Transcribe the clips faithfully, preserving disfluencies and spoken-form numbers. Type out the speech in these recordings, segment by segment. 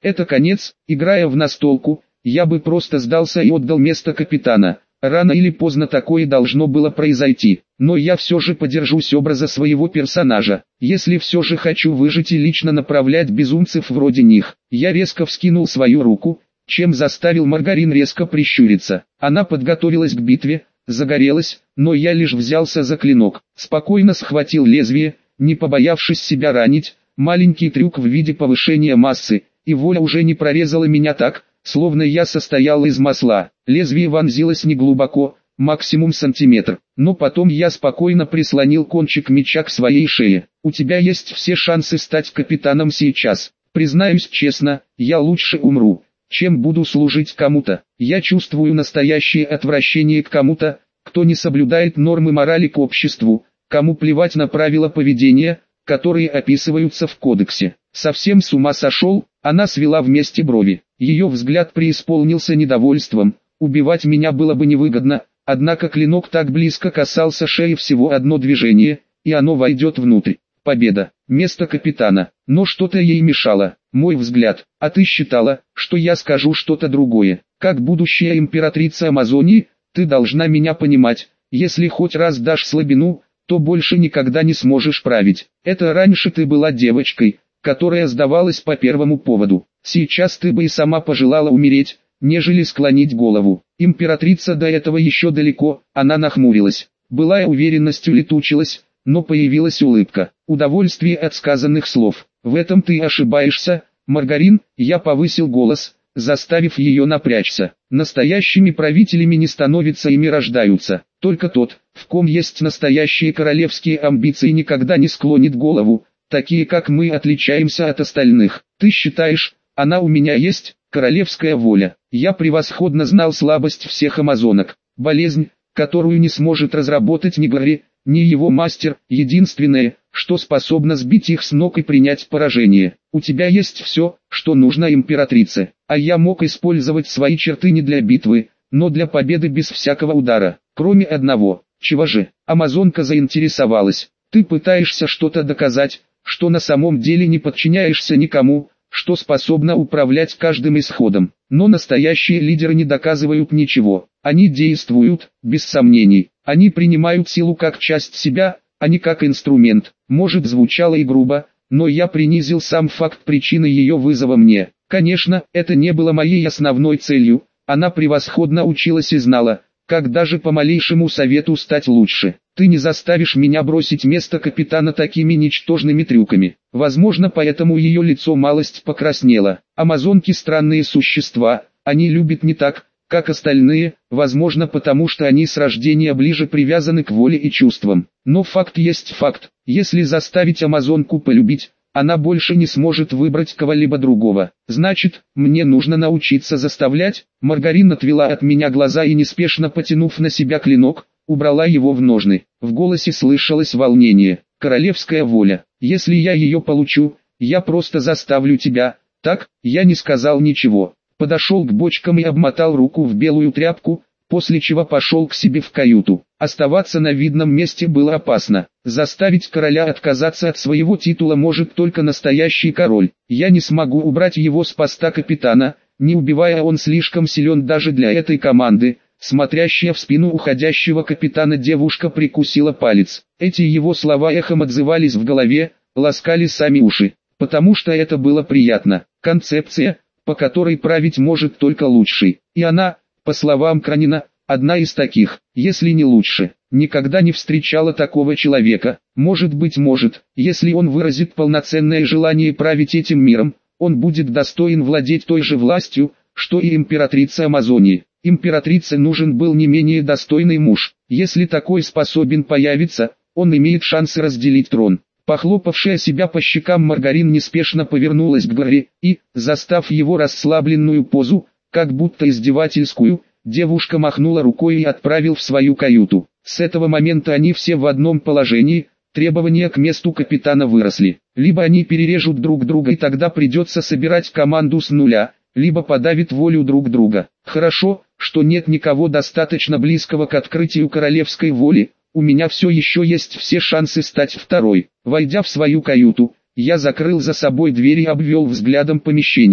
Это конец. Играя в настолку, я бы просто сдался и отдал место капитана. Рано или поздно такое должно было произойти, но я все же подержусь образа своего персонажа. Если все же хочу выжить и лично направлять безумцев вроде них. Я резко вскинул свою руку, чем заставил Маргарин резко прищуриться. Она подготовилась к битве, загорелась, но я лишь взялся за клинок, спокойно схватил лезвие, не побоявшись себя ранить. Маленький трюк в виде повышения массы, и воля уже не прорезала меня так, словно я состоял из масла. Лезвие вонзилось неглубоко, максимум сантиметр, но потом я спокойно прислонил кончик меча к своей шее. У тебя есть все шансы стать капитаном сейчас. Признаюсь честно, я лучше умру, чем буду служить кому-то. Я чувствую настоящее отвращение к кому-то, кто не соблюдает нормы морали к обществу, кому плевать на правила поведения, которые описываются в кодексе. Совсем с ума сошел? Она свела вместе брови. Ее взгляд преисполнился недовольством. Убивать меня было бы невыгодно, однако клинок так близко касался шеи, всего одно движение, и оно войдет внутрь. Победа. Место капитана. Но что-то ей мешало. Мой взгляд. А ты считала, что я скажу что-то другое? Как будущая императрица Амазонии, ты должна меня понимать. Если хоть раз дашь слабину, то больше никогда не сможешь править. Это раньше ты была девочкой, которая сдавалась по первому поводу. Сейчас ты бы и сама пожелала умереть, нежели склонить голову. Императрица до этого еще далеко. Она нахмурилась. Былая уверенность улетучилась, но появилась улыбка. Удовольствие от сказанных слов. В этом ты ошибаешься, Маргарин. Я повысил голос, заставив ее напрячься. Настоящими правителями не становятся, ими рождаются. Только тот, в ком есть настоящие королевские амбиции, никогда не склонит голову. Такие как мы отличаемся от остальных. Ты считаешь, она у меня есть, королевская воля? Я превосходно знал слабость всех амазонок. Болезнь, которую не сможет разработать ни Гарри, ни его мастер. Единственное, что способно сбить их с ног и принять поражение. У тебя есть все, что нужно императрице. А я мог использовать свои черты не для битвы, но для победы без всякого удара. Кроме одного. Чего же? Амазонка заинтересовалась. Ты пытаешься что-то доказать, что на самом деле не подчиняешься никому, что способна управлять каждым исходом. Но настоящие лидеры не доказывают ничего. Они действуют, без сомнений. Они принимают силу как часть себя, а не как инструмент. Может, звучало и грубо, но я принизил сам факт причины ее вызова мне. Конечно, это не было моей основной целью. Она превосходно училась и знала, как даже по малейшему совету стать лучше. Ты не заставишь меня бросить место капитана такими ничтожными трюками. Возможно, поэтому ее лицо малость покраснело. Амазонки странные существа, они любят не так, как остальные, возможно потому что они с рождения ближе привязаны к воле и чувствам. Но факт есть факт. Если заставить амазонку полюбить, она больше не сможет выбрать кого-либо другого. Значит, мне нужно научиться заставлять. Маргарин отвела от меня глаза и, неспешно потянув на себя клинок, убрала его в ножны. В голосе слышалось волнение. Королевская воля. Если я ее получу, я просто заставлю тебя. Так, я не сказал ничего. Подошел к бочкам и обмотал руку в белую тряпку, после чего пошел к себе в каюту. Оставаться на видном месте было опасно. Заставить короля отказаться от своего титула может только настоящий король. Я не смогу убрать его с поста капитана, не убивая, он слишком силен даже для этой команды. Смотрящая в спину уходящего капитана девушка прикусила палец. Эти его слова эхом отзывались в голове, ласкали сами уши. Потому что это было приятно. Концепция, по которой править может только лучший. И она, по словам Кранина, одна из таких, если не лучше. Никогда не встречала такого человека. Может быть, может, если он выразит полноценное желание править этим миром, он будет достоин владеть той же властью, что и императрица Амазонии. Императрице нужен был не менее достойный муж. Если такой способен появиться, он имеет шансы разделить трон. Похлопавшая себя по щекам, Маргарин неспешно повернулась к Гарри и, застав его расслабленную позу, как будто издевательскую, девушка махнула рукой и отправил в свою каюту. С этого момента они все в одном положении, требования к месту капитана выросли. Либо они перережут друг друга и тогда придется собирать команду с нуля, либо подавит волю друг друга. Хорошо, что нет никого достаточно близкого к открытию королевской воли, у меня все еще есть все шансы стать второй. Войдя в свою каюту, я закрыл за собой дверь и обвел взглядом помещение.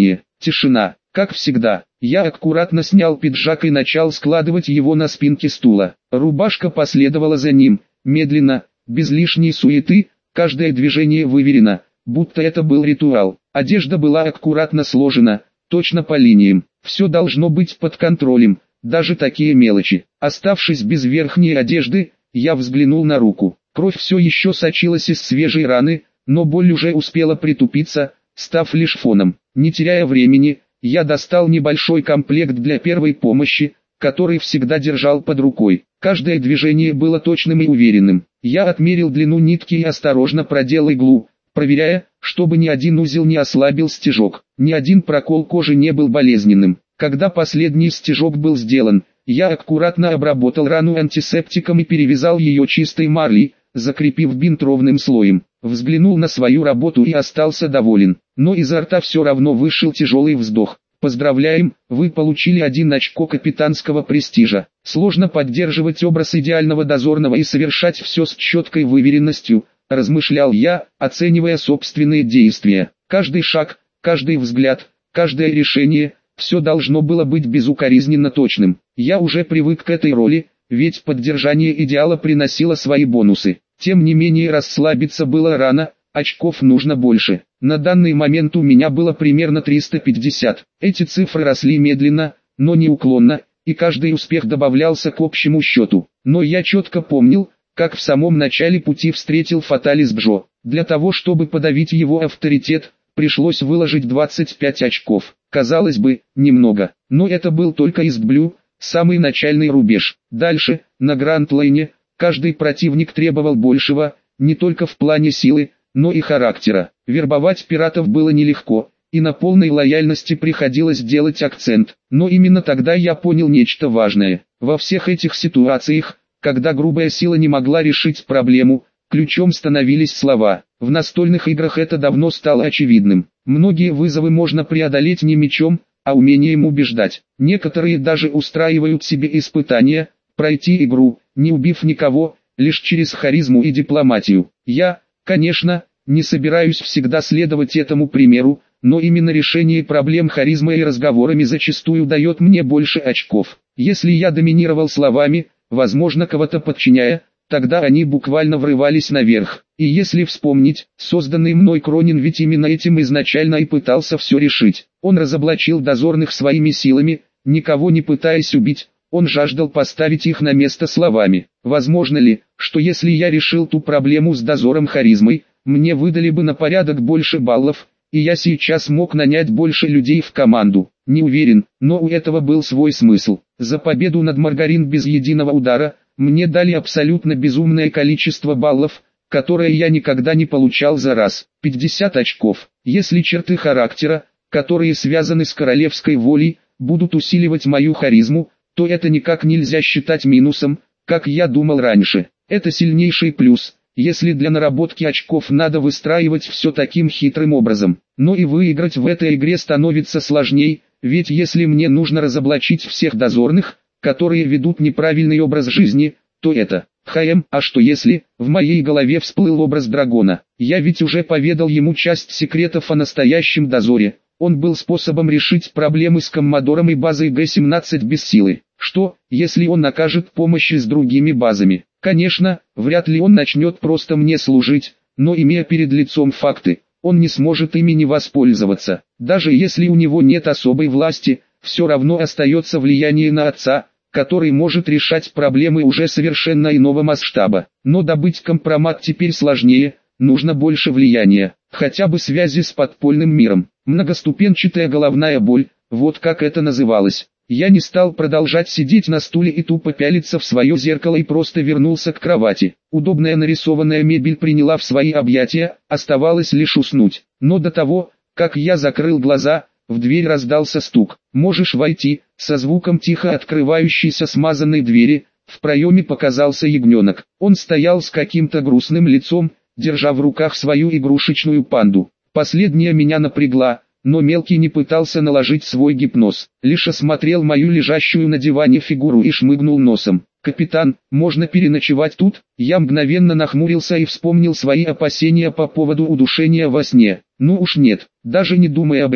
Тишина. Как всегда, я аккуратно снял пиджак и начал складывать его на спинке стула. Рубашка последовала за ним, медленно, без лишней суеты, каждое движение выверено, будто это был ритуал. Одежда была аккуратно сложена, точно по линиям. Все должно быть под контролем, даже такие мелочи. Оставшись без верхней одежды, я взглянул на руку. Кровь все еще сочилась из свежей раны, но боль уже успела притупиться, став лишь фоном. Не теряя времени, я достал небольшой комплект для первой помощи, который всегда держал под рукой. Каждое движение было точным и уверенным. Я отмерил длину нитки и осторожно продел иглу, проверяя, чтобы ни один узел не ослабил стежок, ни один прокол кожи не был болезненным. Когда последний стежок был сделан, я аккуратно обработал рану антисептиком и перевязал ее чистой марлей, закрепив бинт ровным слоем. Взглянул на свою работу и остался доволен, но изо рта все равно вышел тяжелый вздох. Поздравляем, вы получили один очко капитанского престижа. Сложно поддерживать образ идеального дозорного и совершать все с четкой выверенностью, размышлял я, оценивая собственные действия. Каждый шаг, каждый взгляд, каждое решение, все должно было быть безукоризненно точным. Я уже привык к этой роли, ведь поддержание идеала приносило свои бонусы. Тем не менее расслабиться было рано, очков нужно больше. На данный момент у меня было примерно триста пятьдесят. Эти цифры росли медленно, но неуклонно, и каждый успех добавлялся к общему счету. Но я четко помнил, как в самом начале пути встретил Фаталис Джо. Для того чтобы подавить его авторитет, пришлось выложить двадцать пять очков. Казалось бы, немного, но это был только Истблю, самый начальный рубеж. Дальше, на Гранд-Лейне, каждый противник требовал большего, не только в плане силы, но и характера. Вербовать пиратов было нелегко, и на полной лояльности приходилось делать акцент. Но именно тогда я понял нечто важное. Во всех этих ситуациях, когда грубая сила не могла решить проблему, ключом становились слова. В настольных играх это давно стало очевидным. Многие вызовы можно преодолеть не мечом, а умением убеждать. Некоторые даже устраивают себе испытания, пройти игру, не убив никого, лишь через харизму и дипломатию. Я, конечно, не собираюсь всегда следовать этому примеру, но именно решение проблем харизмой и разговорами зачастую дает мне больше очков. Если я доминировал словами, возможно кого-то подчиняя, тогда они буквально врывались наверх. И если вспомнить, созданный мной Кронин ведь именно этим изначально и пытался все решить. Он разоблачил дозорных своими силами, никого не пытаясь убить. Он жаждал поставить их на место словами. Возможно ли, что если я решил ту проблему с дозором харизмой, мне выдали бы на порядок больше баллов, и я сейчас мог нанять больше людей в команду? Не уверен, но у этого был свой смысл. За победу над Маргарин без единого удара, мне дали абсолютно безумное количество баллов, которое я никогда не получал за раз. пятьдесят очков. Если черты характера, которые связаны с королевской волей, будут усиливать мою харизму, то это никак нельзя считать минусом, как я думал раньше. Это сильнейший плюс, если для наработки очков надо выстраивать все таким хитрым образом. Но и выиграть в этой игре становится сложней, ведь если мне нужно разоблачить всех дозорных, которые ведут неправильный образ жизни, то это... Хм, а что если, в моей голове всплыл образ дракона? Я ведь уже поведал ему часть секретов о настоящем дозоре. Он был способом решить проблемы с Коммодором и базой Г семнадцать без силы. Что, если он окажет помощь с другими базами? Конечно, вряд ли он начнет просто мне служить, но имея перед лицом факты, он не сможет ими не воспользоваться. Даже если у него нет особой власти, все равно остается влияние на отца, который может решать проблемы уже совершенно иного масштаба. Но добыть компромат теперь сложнее, нужно больше влияния, хотя бы связи с подпольным миром. Многоступенчатая головная боль, вот как это называлось. Я не стал продолжать сидеть на стуле и тупо пялиться в свое зеркало и просто вернулся к кровати. Удобная нарисованная мебель приняла в свои объятия, оставалось лишь уснуть. Но до того, как я закрыл глаза, в дверь раздался стук. «Можешь войти», со звуком тихо открывающейся смазанной двери, в проеме показался ягненок. Он стоял с каким-то грустным лицом, держа в руках свою игрушечную панду. Последняя меня напрягла, но мелкий не пытался наложить свой гипноз, лишь осмотрел мою лежащую на диване фигуру и шмыгнул носом. «Капитан, можно переночевать тут?» Я мгновенно нахмурился и вспомнил свои опасения по поводу удушения во сне. «Ну уж нет, даже не думай об этом.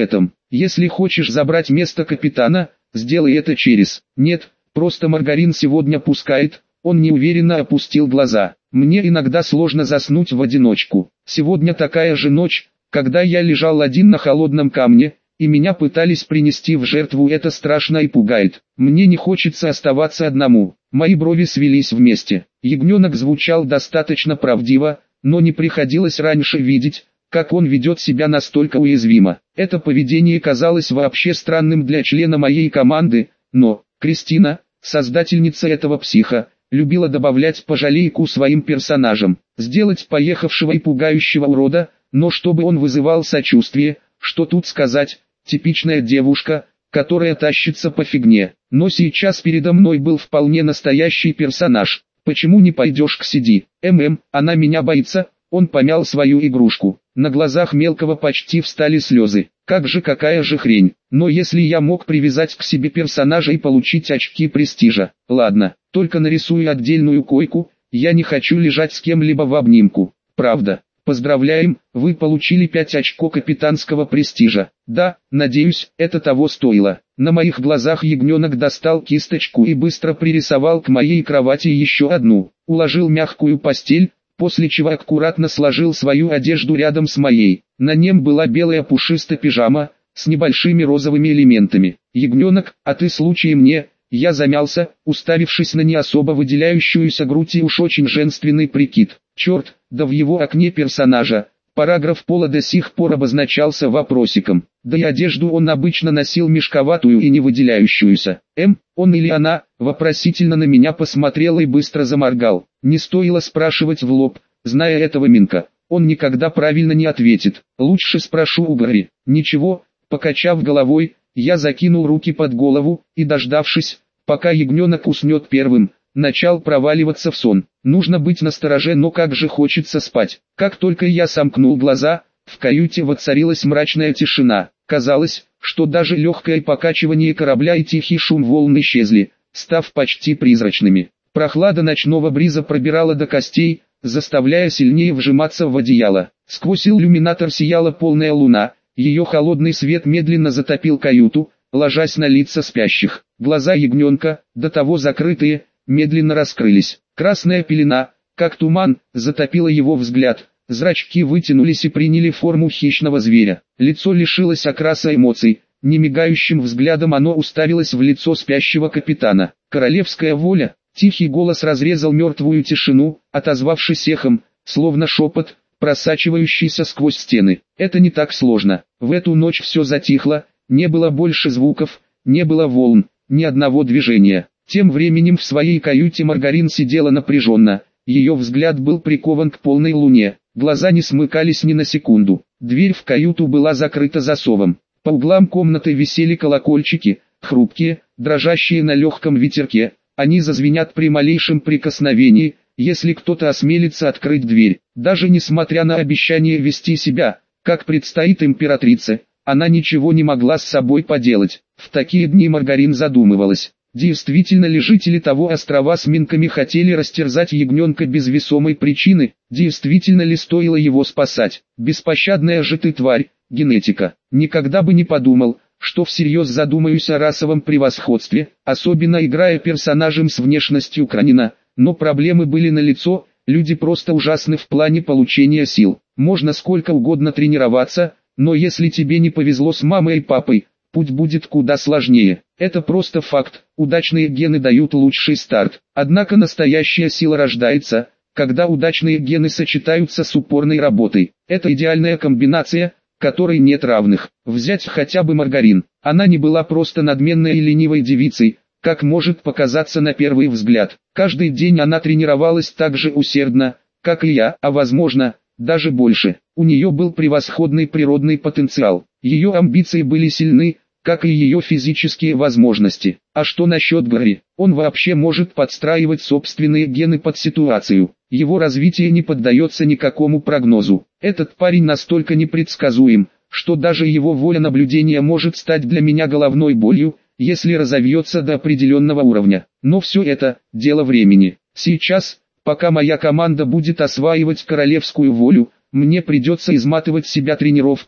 Если хочешь забрать место капитана, сделай это через... Нет, просто Маргарин сегодня пускает. Он неуверенно опустил глаза. Мне иногда сложно заснуть в одиночку. Сегодня такая же ночь, когда я лежал один на холодном камне, и меня пытались принести в жертву. Это страшно и пугает. Мне не хочется оставаться одному. Мои брови свелись вместе. Ягненок звучал достаточно правдиво, но не приходилось раньше видеть, как он ведет себя настолько уязвимо. Это поведение казалось вообще странным для члена моей команды, но Кристина, создательница этого психа, любила добавлять пожалейку своим персонажам, сделать поехавшего и пугающего урода, но чтобы он вызывал сочувствие, что тут сказать, типичная девушка, которая тащится по фигне. Но сейчас передо мной был вполне настоящий персонаж. Почему не пойдешь к Сиди? ММ, она меня боится. Он помял свою игрушку. На глазах мелкого почти встали слезы. Как же, какая же хрень. Но если я мог привязать к себе персонажа и получить очки престижа, ладно, только нарисую отдельную койку, я не хочу лежать с кем-либо в обнимку. Правда. Поздравляем, вы получили пять очков капитанского престижа. Да, надеюсь, это того стоило. На моих глазах ягненок достал кисточку и быстро пририсовал к моей кровати еще одну. Уложил мягкую постель, после чего аккуратно сложил свою одежду рядом с моей. На нем была белая пушистая пижама, с небольшими розовыми элементами. «Ягненок, а ты случаем не...» Я замялся, уставившись на не особо выделяющуюся грудь и уж очень женственный прикид. Черт, да в его окне персонажа. Параграф пола до сих пор обозначался вопросиком. Да и одежду он обычно носил мешковатую и не выделяющуюся. М, он или она, вопросительно на меня посмотрел и быстро заморгал. Не стоило спрашивать в лоб, зная этого Минка. Он никогда правильно не ответит. Лучше спрошу у Гарри. Ничего, покачав головой, я закинул руки под голову и, дождавшись, пока ягненок уснет первым, начал проваливаться в сон. Нужно быть настороже, но как же хочется спать. Как только я сомкнул глаза, в каюте воцарилась мрачная тишина. Казалось, что даже легкое покачивание корабля и тихий шум волн исчезли, став почти призрачными. Прохлада ночного бриза пробирала до костей, заставляя сильнее вжиматься в одеяло. Сквозь иллюминатор сияла полная луна. Ее холодный свет медленно затопил каюту, ложась на лица спящих. Глаза ягненка, до того закрытые, медленно раскрылись. Красная пелена, как туман, затопила его взгляд. Зрачки вытянулись и приняли форму хищного зверя. Лицо лишилось окраса эмоций. Немигающим взглядом оно уставилось в лицо спящего капитана. «Королевская воля!» Тихий голос разрезал мертвую тишину, отозвавшись эхом, словно шепот, просачивающийся сквозь стены. Это не так сложно. В эту ночь все затихло, не было больше звуков, не было волн, ни одного движения. Тем временем в своей каюте Маргарин сидела напряженно, ее взгляд был прикован к полной луне, глаза не смыкались ни на секунду. Дверь в каюту была закрыта засовом. По углам комнаты висели колокольчики, хрупкие, дрожащие на легком ветерке, они зазвенят при малейшем прикосновении, если кто-то осмелится открыть дверь. Даже несмотря на обещание вести себя, как предстоит императрице, она ничего не могла с собой поделать. В такие дни Маргарин задумывалась, действительно ли жители того острова с минками хотели растерзать ягненка без весомой причины, действительно ли стоило его спасать. Беспощадная же ты тварь, генетика. Никогда бы не подумал, что всерьез задумаюсь о расовом превосходстве, особенно играя персонажем с внешностью Кранина. Но проблемы были налицо, люди просто ужасны в плане получения сил. Можно сколько угодно тренироваться, но если тебе не повезло с мамой и папой, путь будет куда сложнее. Это просто факт, удачные гены дают лучший старт. Однако настоящая сила рождается, когда удачные гены сочетаются с упорной работой. Это идеальная комбинация, которой нет равных. Взять хотя бы Маргарин. Она не была просто надменной и ленивой девицей, как может показаться на первый взгляд. Каждый день она тренировалась так же усердно, как и я, а возможно, даже больше. У нее был превосходный природный потенциал. Ее амбиции были сильны, как и ее физические возможности. А что насчет Гарри? Он вообще может подстраивать собственные гены под ситуацию. Его развитие не поддается никакому прогнозу. Этот парень настолько непредсказуем, что даже его воля наблюдения может стать для меня головной болью, если разовьется до определенного уровня. Но все это – дело времени. Сейчас, пока моя команда будет осваивать королевскую волю, мне придется изматывать себя тренировками,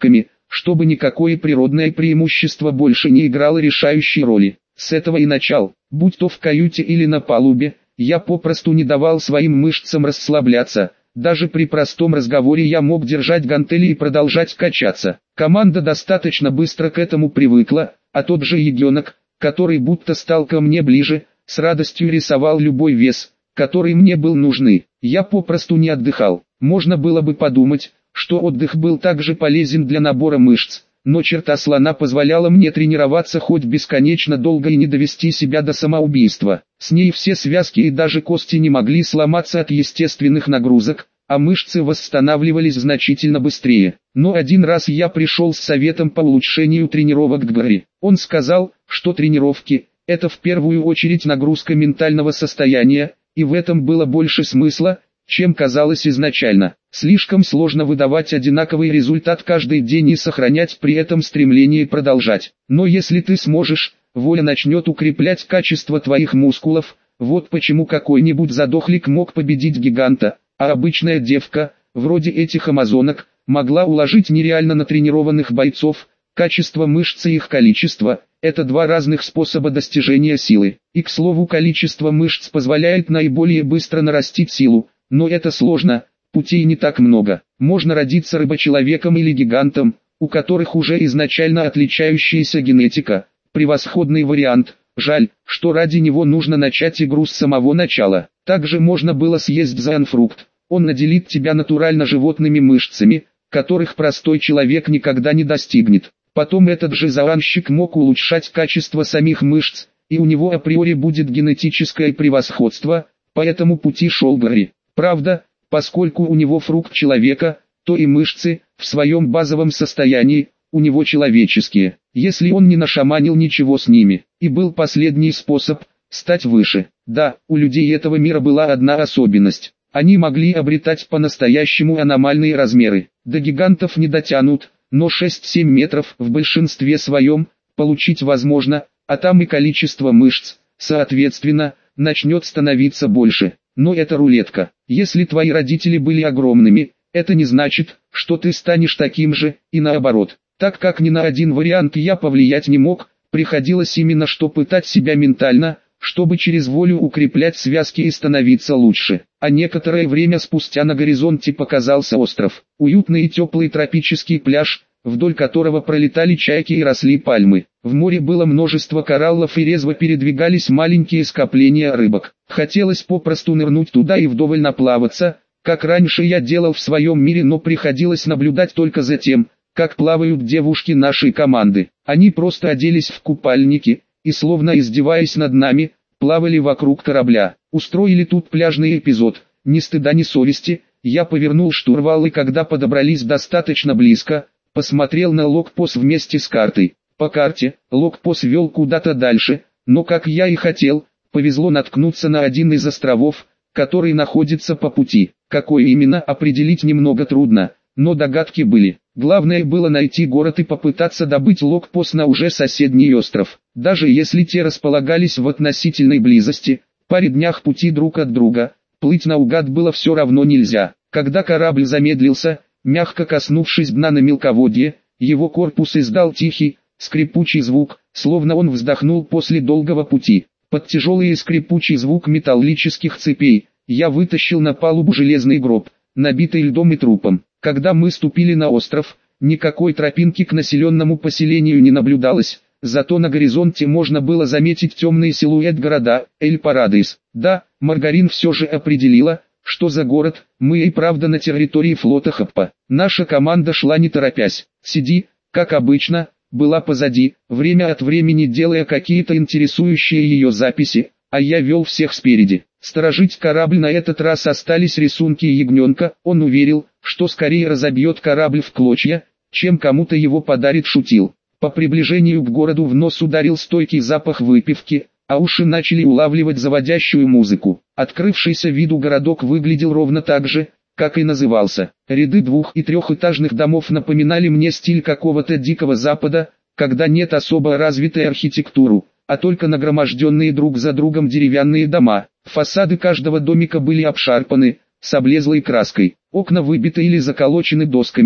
чтобы никакое природное преимущество больше не играло решающей роли. С этого и начал, будь то в каюте или на палубе, я попросту не давал своим мышцам расслабляться. Даже при простом разговоре я мог держать гантели и продолжать качаться. Команда достаточно быстро к этому привыкла, а тот же ягненок, который будто стал ко мне ближе, с радостью рисовал любой вес, который мне был нужный. Я попросту не отдыхал. Можно было бы подумать, что отдых был также полезен для набора мышц, но черта слона позволяла мне тренироваться хоть бесконечно долго и не довести себя до самоубийства. С ней все связки и даже кости не могли сломаться от естественных нагрузок, а мышцы восстанавливались значительно быстрее. Но один раз я пришел с советом по улучшению тренировок к Гарри. Он сказал, что тренировки – это в первую очередь нагрузка ментального состояния, и в этом было больше смысла, чем казалось изначально. Слишком сложно выдавать одинаковый результат каждый день и сохранять при этом стремление продолжать. Но если ты сможешь, воля начнет укреплять качество твоих мускулов. Вот почему какой-нибудь задохлик мог победить гиганта, а обычная девка, вроде этих амазонок, могла уложить нереально натренированных бойцов. Качество мышц и их количество – это два разных способа достижения силы. И к слову, количество мышц позволяет наиболее быстро нарастить силу, но это сложно, путей не так много. Можно родиться рыбочеловеком или гигантом, у которых уже изначально отличающаяся генетика. Превосходный вариант, жаль, что ради него нужно начать игру с самого начала. Также можно было съесть зоанфрукт, он наделит тебя натурально животными мышцами, которых простой человек никогда не достигнет. Потом этот же зоанщик мог улучшать качество самих мышц, и у него априори будет генетическое превосходство, по этому пути шел Гарри. Правда, поскольку у него фрукт человека, то и мышцы, в своем базовом состоянии, у него человеческие, если он не нашаманил ничего с ними. И был последний способ – стать выше. Да, у людей этого мира была одна особенность. Они могли обретать по-настоящему аномальные размеры. До гигантов не дотянут, но шесть-семь метров в большинстве своем получить возможно, а там и количество мышц, соответственно, начнет становиться больше. Но это рулетка. Если твои родители были огромными, это не значит, что ты станешь таким же, и наоборот. Так как ни на один вариант я повлиять не мог, приходилось именно что пытать себя ментально, чтобы через волю укреплять связки и становиться лучше. А некоторое время спустя на горизонте показался остров. Уютный и теплый тропический пляж, вдоль которого пролетали чайки и росли пальмы. В море было множество кораллов и резво передвигались маленькие скопления рыбок. Хотелось попросту нырнуть туда и вдоволь наплаваться, как раньше я делал в своем мире, но приходилось наблюдать только за тем, как плавают девушки нашей команды. Они просто оделись в купальники, и словно издеваясь над нами, плавали вокруг корабля. Устроили тут пляжный эпизод, ни стыда ни совести. Я повернул штурвал и когда подобрались достаточно близко, посмотрел на логпос вместе с картой. По карте, логпос вел куда-то дальше, но как я и хотел, повезло наткнуться на один из островов, который находится по пути. Какой именно, определить немного трудно, но догадки были. Главное было найти город и попытаться добыть логпос на уже соседний остров. Даже если те располагались в относительной близости, паре днях пути друг от друга, плыть наугад было все равно нельзя. Когда корабль замедлился, мягко коснувшись дна на мелководье, его корпус издал тихий, скрипучий звук, словно он вздохнул после долгого пути. Под тяжелый и скрипучий звук металлических цепей, я вытащил на палубу железный гроб, набитый льдом и трупом. Когда мы ступили на остров, никакой тропинки к населенному поселению не наблюдалось, зато на горизонте можно было заметить темный силуэт города, Эль-Парадис. Да, Маргарин все же определила, что за город, мы и правда на территории флота Хаппа. Наша команда шла не торопясь. Сиди, как обычно, была позади, время от времени делая какие-то интересующие ее записи, а я вел всех спереди. Сторожить корабль на этот раз остались рисунки ягненка. Он уверил, что скорее разобьет корабль в клочья, чем кому-то его подарит, шутил. По приближению к городу в нос ударил стойкий запах выпивки, а уши начали улавливать заводящую музыку. Открывшийся виду городок выглядел ровно так же, как и назывался. Ряды двух- и трехэтажных домов напоминали мне стиль какого-то дикого запада, когда нет особо развитой архитектуру, а только нагроможденные друг за другом деревянные дома. Фасады каждого домика были обшарпаны, с облезлой краской, окна выбиты или заколочены досками,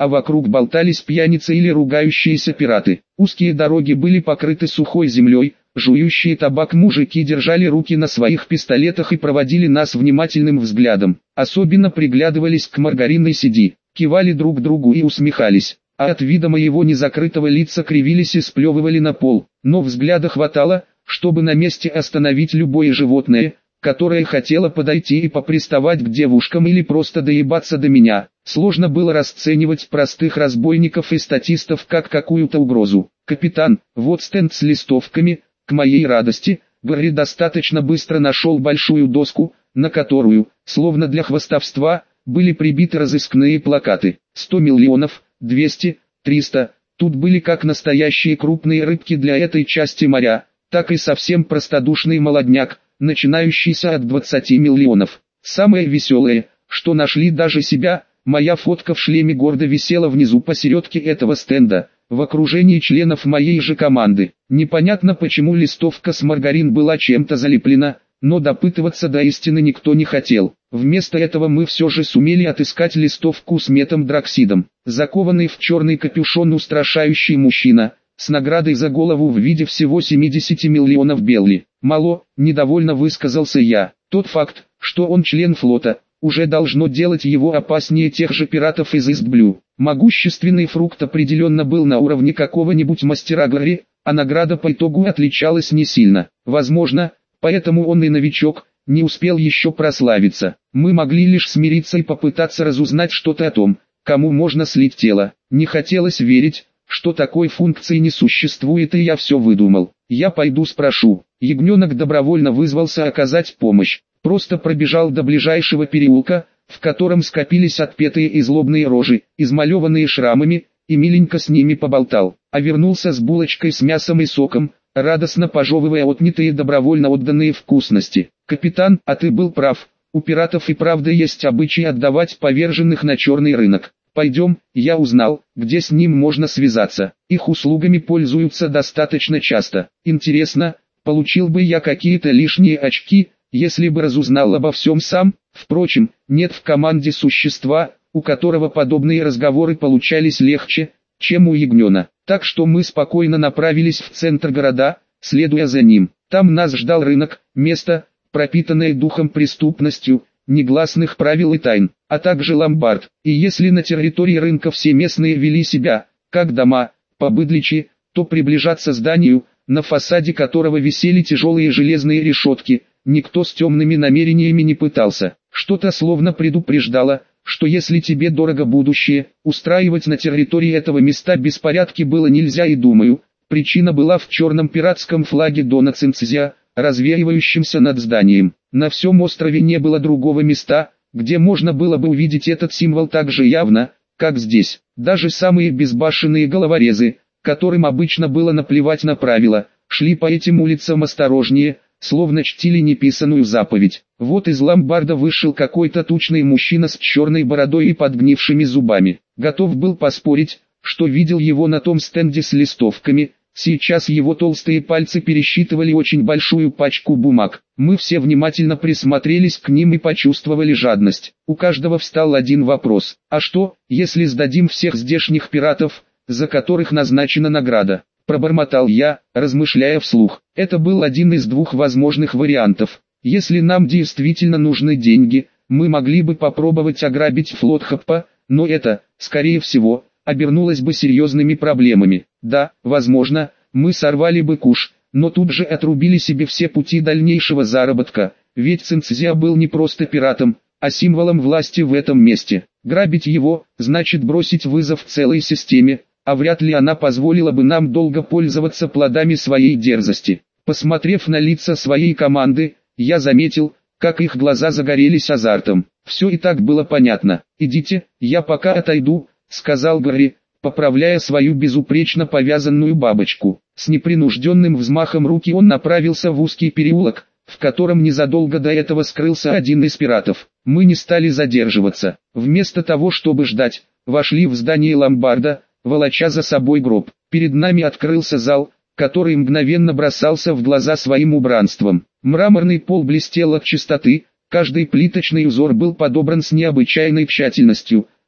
а вокруг болтались пьяницы или ругающиеся пираты. Узкие дороги были покрыты сухой землей, жующие табак мужики держали руки на своих пистолетах и проводили нас внимательным взглядом. Особенно приглядывались к Маргариной Сиди, кивали друг другу и усмехались, а от вида моего незакрытого лица кривились и сплевывали на пол. Но взгляда хватало, чтобы на месте остановить любое животное, которое хотело подойти и поприставать к девушкам или просто доебаться до меня. Сложно было расценивать простых разбойников и статистов как какую-то угрозу. «Капитан, вот стенд с листовками». К моей радости, Гарри достаточно быстро нашел большую доску, на которую, словно для хвастовства, были прибиты разыскные плакаты. сто миллионов, двести, триста. Тут были как настоящие крупные рыбки для этой части моря, так и совсем простодушный молодняк, начинающийся от двадцати миллионов. Самое веселое, что нашли даже себя, моя фотка в шлеме гордо висела внизу посередке этого стенда, в окружении членов моей же команды. Непонятно, почему листовка с Маргарин была чем-то залеплена, но допытываться до истины никто не хотел. Вместо этого мы все же сумели отыскать листовку с Метом Драксидом. Закованный в черный капюшон устрашающий мужчина, с наградой за голову в виде всего семидесяти миллионов белли. Мало, недовольно высказался я. Тот факт, что он член флота, уже должно делать его опаснее тех же пиратов из Истблю. Могущественный фрукт определенно был на уровне какого-нибудь мастера Гарри, а награда по итогу отличалась не сильно. Возможно, поэтому он и новичок, не успел еще прославиться. Мы могли лишь смириться и попытаться разузнать что-то о том, кому можно слить тело. Не хотелось верить, что такой функции не существует, и я все выдумал. Я пойду спрошу. Ягненок добровольно вызвался оказать помощь. Просто пробежал до ближайшего переулка, в котором скопились отпетые и злобные рожи, измалеванные шрамами, и миленько с ними поболтал, а вернулся с булочкой с мясом и соком, радостно пожевывая отнятые добровольно отданные вкусности. «Капитан, а ты был прав, у пиратов и правда есть обычай отдавать поверженных на черный рынок. Пойдем, я узнал, где с ним можно связаться, их услугами пользуются достаточно часто. Интересно, получил бы я какие-то лишние очки, если бы разузнал обо всем сам? Впрочем, нет в команде существа, у которого подобные разговоры получались легче, чем у ягнена. Так что мы спокойно направились в центр города, следуя за ним. Там нас ждал рынок, место, пропитанное духом преступностью, негласных правил и тайн, а также ломбард. И если на территории рынка все местные вели себя, как дома, по-быдличьи, то приближаться к зданию, на фасаде которого висели тяжелые железные решетки, никто с темными намерениями не пытался. Что-то словно предупреждало, что если тебе дорого будущее, устраивать на территории этого места беспорядки было нельзя, и думаю, причина была в черном пиратском флаге Дона Цинцзя, развеивающемся над зданием. На всем острове не было другого места, где можно было бы увидеть этот символ так же явно, как здесь. Даже самые безбашенные головорезы, которым обычно было наплевать на правила, шли по этим улицам осторожнее, словно чтили неписаную заповедь. Вот из ломбарда вышел какой-то тучный мужчина с черной бородой и подгнившими зубами. Готов был поспорить, что видел его на том стенде с листовками. Сейчас его толстые пальцы пересчитывали очень большую пачку бумаг. Мы все внимательно присмотрелись к ним и почувствовали жадность. У каждого встал один вопрос: а что, если сдадим всех здешних пиратов, за которых назначена награда? Пробормотал я, размышляя вслух. Это был один из двух возможных вариантов. Если нам действительно нужны деньги, мы могли бы попробовать ограбить флот Хаппа, но это, скорее всего, обернулось бы серьезными проблемами. Да, возможно, мы сорвали бы куш, но тут же отрубили себе все пути дальнейшего заработка, ведь Цинцзя был не просто пиратом, а символом власти в этом месте. Грабить его, значит бросить вызов целой системе, а вряд ли она позволила бы нам долго пользоваться плодами своей дерзости. Посмотрев на лица своей команды, я заметил, как их глаза загорелись азартом. Все и так было понятно. «Идите, я пока отойду», — сказал Гарри, поправляя свою безупречно повязанную бабочку. С непринужденным взмахом руки он направился в узкий переулок, в котором незадолго до этого скрылся один из пиратов. Мы не стали задерживаться. Вместо того, чтобы ждать, вошли в здание ломбарда, волоча за собой гроб. Перед нами открылся зал, который мгновенно бросался в глаза своим убранством. Мраморный пол блестел от чистоты, каждый плиточный узор был подобран с необычайной тщательностью,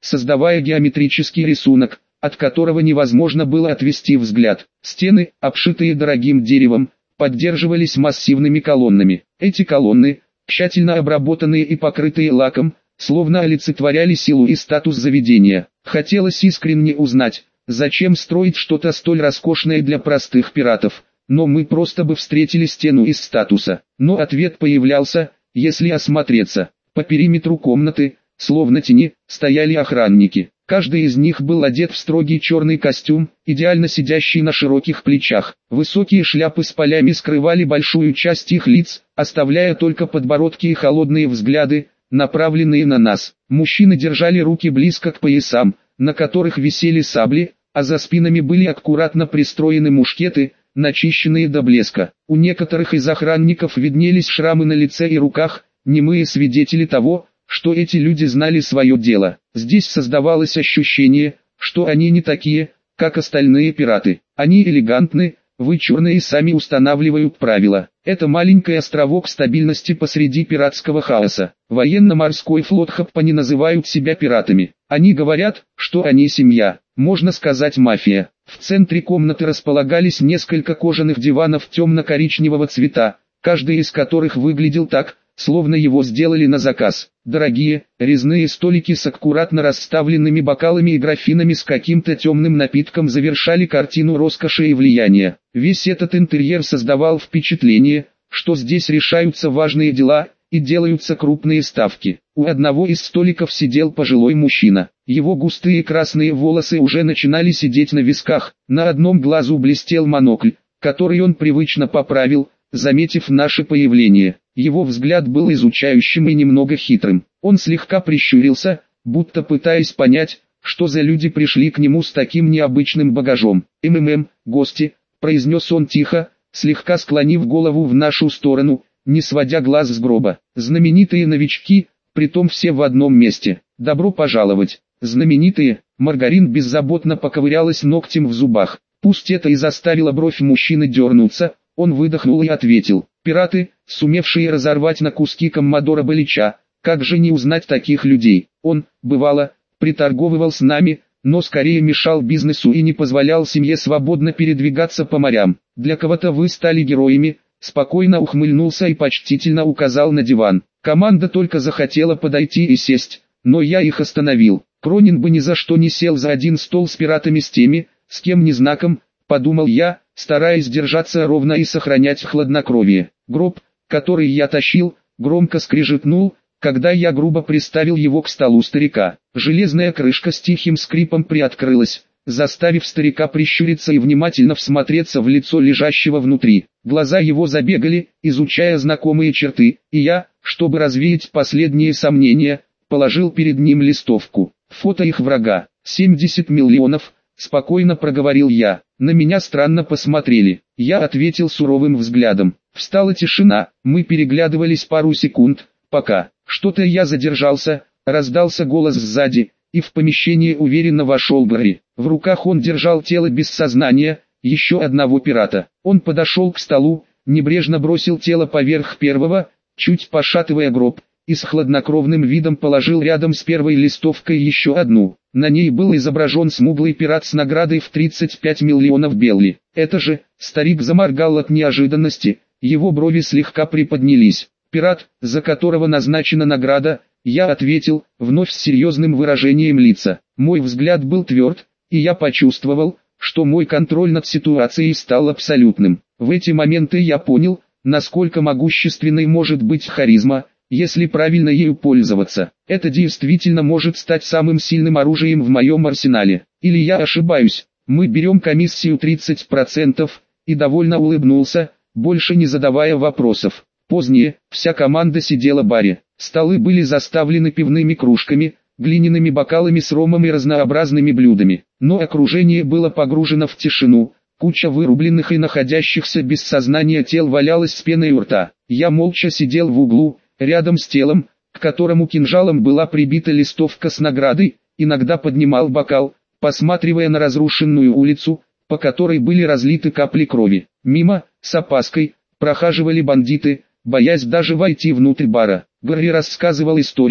создавая геометрический рисунок, от которого невозможно было отвести взгляд. Стены, обшитые дорогим деревом, поддерживались массивными колоннами. Эти колонны, тщательно обработанные и покрытые лаком, словно олицетворяли силу и статус заведения. Хотелось искренне узнать, зачем строить что-то столь роскошное для простых пиратов, но мы просто бы встретили стену из статуса. Но ответ появлялся, если осмотреться. По периметру комнаты, словно тени, стояли охранники. Каждый из них был одет в строгий черный костюм, идеально сидящий на широких плечах. Высокие шляпы с полями скрывали большую часть их лиц, оставляя только подбородки и холодные взгляды, направленные на нас. Мужчины держали руки близко к поясам, на которых висели сабли, а за спинами были аккуратно пристроены мушкеты, начищенные до блеска. У некоторых из охранников виднелись шрамы на лице и руках, немые свидетели того, что эти люди знали свое дело. Здесь создавалось ощущение, что они не такие, как остальные пираты. Они элегантны, вычурны и сами устанавливают правила. Это маленький островок стабильности посреди пиратского хаоса. Военно-морской флот Хаппани называют себя пиратами. Они говорят, что они семья, можно сказать мафия. В центре комнаты располагались несколько кожаных диванов темно-коричневого цвета, каждый из которых выглядел так, словно его сделали на заказ. Дорогие, резные столики с аккуратно расставленными бокалами и графинами с каким-то темным напитком завершали картину роскоши и влияния. Весь этот интерьер создавал впечатление, что здесь решаются важные дела и делаются крупные ставки. У одного из столиков сидел пожилой мужчина. Его густые красные волосы уже начинали сидеть на висках, на одном глазу блестел монокль, который он привычно поправил, заметив наше появление. Его взгляд был изучающим и немного хитрым. Он слегка прищурился, будто пытаясь понять, что за люди пришли к нему с таким необычным багажом. «МММ, гости», — произнес он тихо, слегка склонив голову в нашу сторону, не сводя глаз с гроба. «Знаменитые новички, притом все в одном месте. Добро пожаловать». «Знаменитые», — Маргарин беззаботно поковырялась ногтем в зубах. Пусть это и заставило бровь мужчины дернуться, он выдохнул и ответил: «Пираты, сумевшие разорвать на куски коммодора Балича, как же не узнать таких людей? Он, бывало, приторговывал с нами, но скорее мешал бизнесу и не позволял семье свободно передвигаться по морям. Для кого-то вы стали героями», спокойно ухмыльнулся и почтительно указал на диван. Команда только захотела подойти и сесть, но я их остановил. Кронин бы ни за что не сел за один стол с пиратами с теми, с кем не знаком, подумал я, стараясь держаться ровно и сохранять хладнокровие. Гроб, который я тащил, громко скрижетнул, когда я грубо приставил его к столу старика. Железная крышка с тихим скрипом приоткрылась, заставив старика прищуриться и внимательно всмотреться в лицо лежащего внутри. Глаза его забегали, изучая знакомые черты, и я, чтобы развеять последние сомнения, положил перед ним листовку. Фото их врага. семьдесят миллионов, спокойно проговорил я. На меня странно посмотрели. Я ответил суровым взглядом. Встала тишина, мы переглядывались пару секунд, пока. Что-то я задержался, раздался голос сзади, и в помещение уверенно вошел Гарри. В руках он держал тело без сознания, еще одного пирата. Он подошел к столу, небрежно бросил тело поверх первого, чуть пошатывая гроб, и с хладнокровным видом положил рядом с первой листовкой еще одну. На ней был изображен смуглый пират с наградой в тридцать пять миллионов белли. Это же, старик заморгал от неожиданности, его брови слегка приподнялись. «Пират, за которого назначена награда», я ответил, вновь с серьезным выражением лица. Мой взгляд был тверд, и я почувствовал, что мой контроль над ситуацией стал абсолютным. В эти моменты я понял, насколько могущественной может быть харизма, если правильно ею пользоваться. Это действительно может стать самым сильным оружием в моем арсенале. Или я ошибаюсь? Мы берем комиссию тридцать процентов, и довольно улыбнулся, больше не задавая вопросов. Позднее, вся команда сидела в баре. Столы были заставлены пивными кружками, глиняными бокалами с ромом и разнообразными блюдами. Но окружение было погружено в тишину, куча вырубленных и находящихся без сознания тел валялась с пеной у рта. Я молча сидел в углу, рядом с телом, к которому кинжалом была прибита листовка с наградой, иногда поднимал бокал, посматривая на разрушенную улицу, по которой были разлиты капли крови. Мимо, с опаской, прохаживали бандиты, боясь даже войти внутрь бара. Гарри рассказывал истории,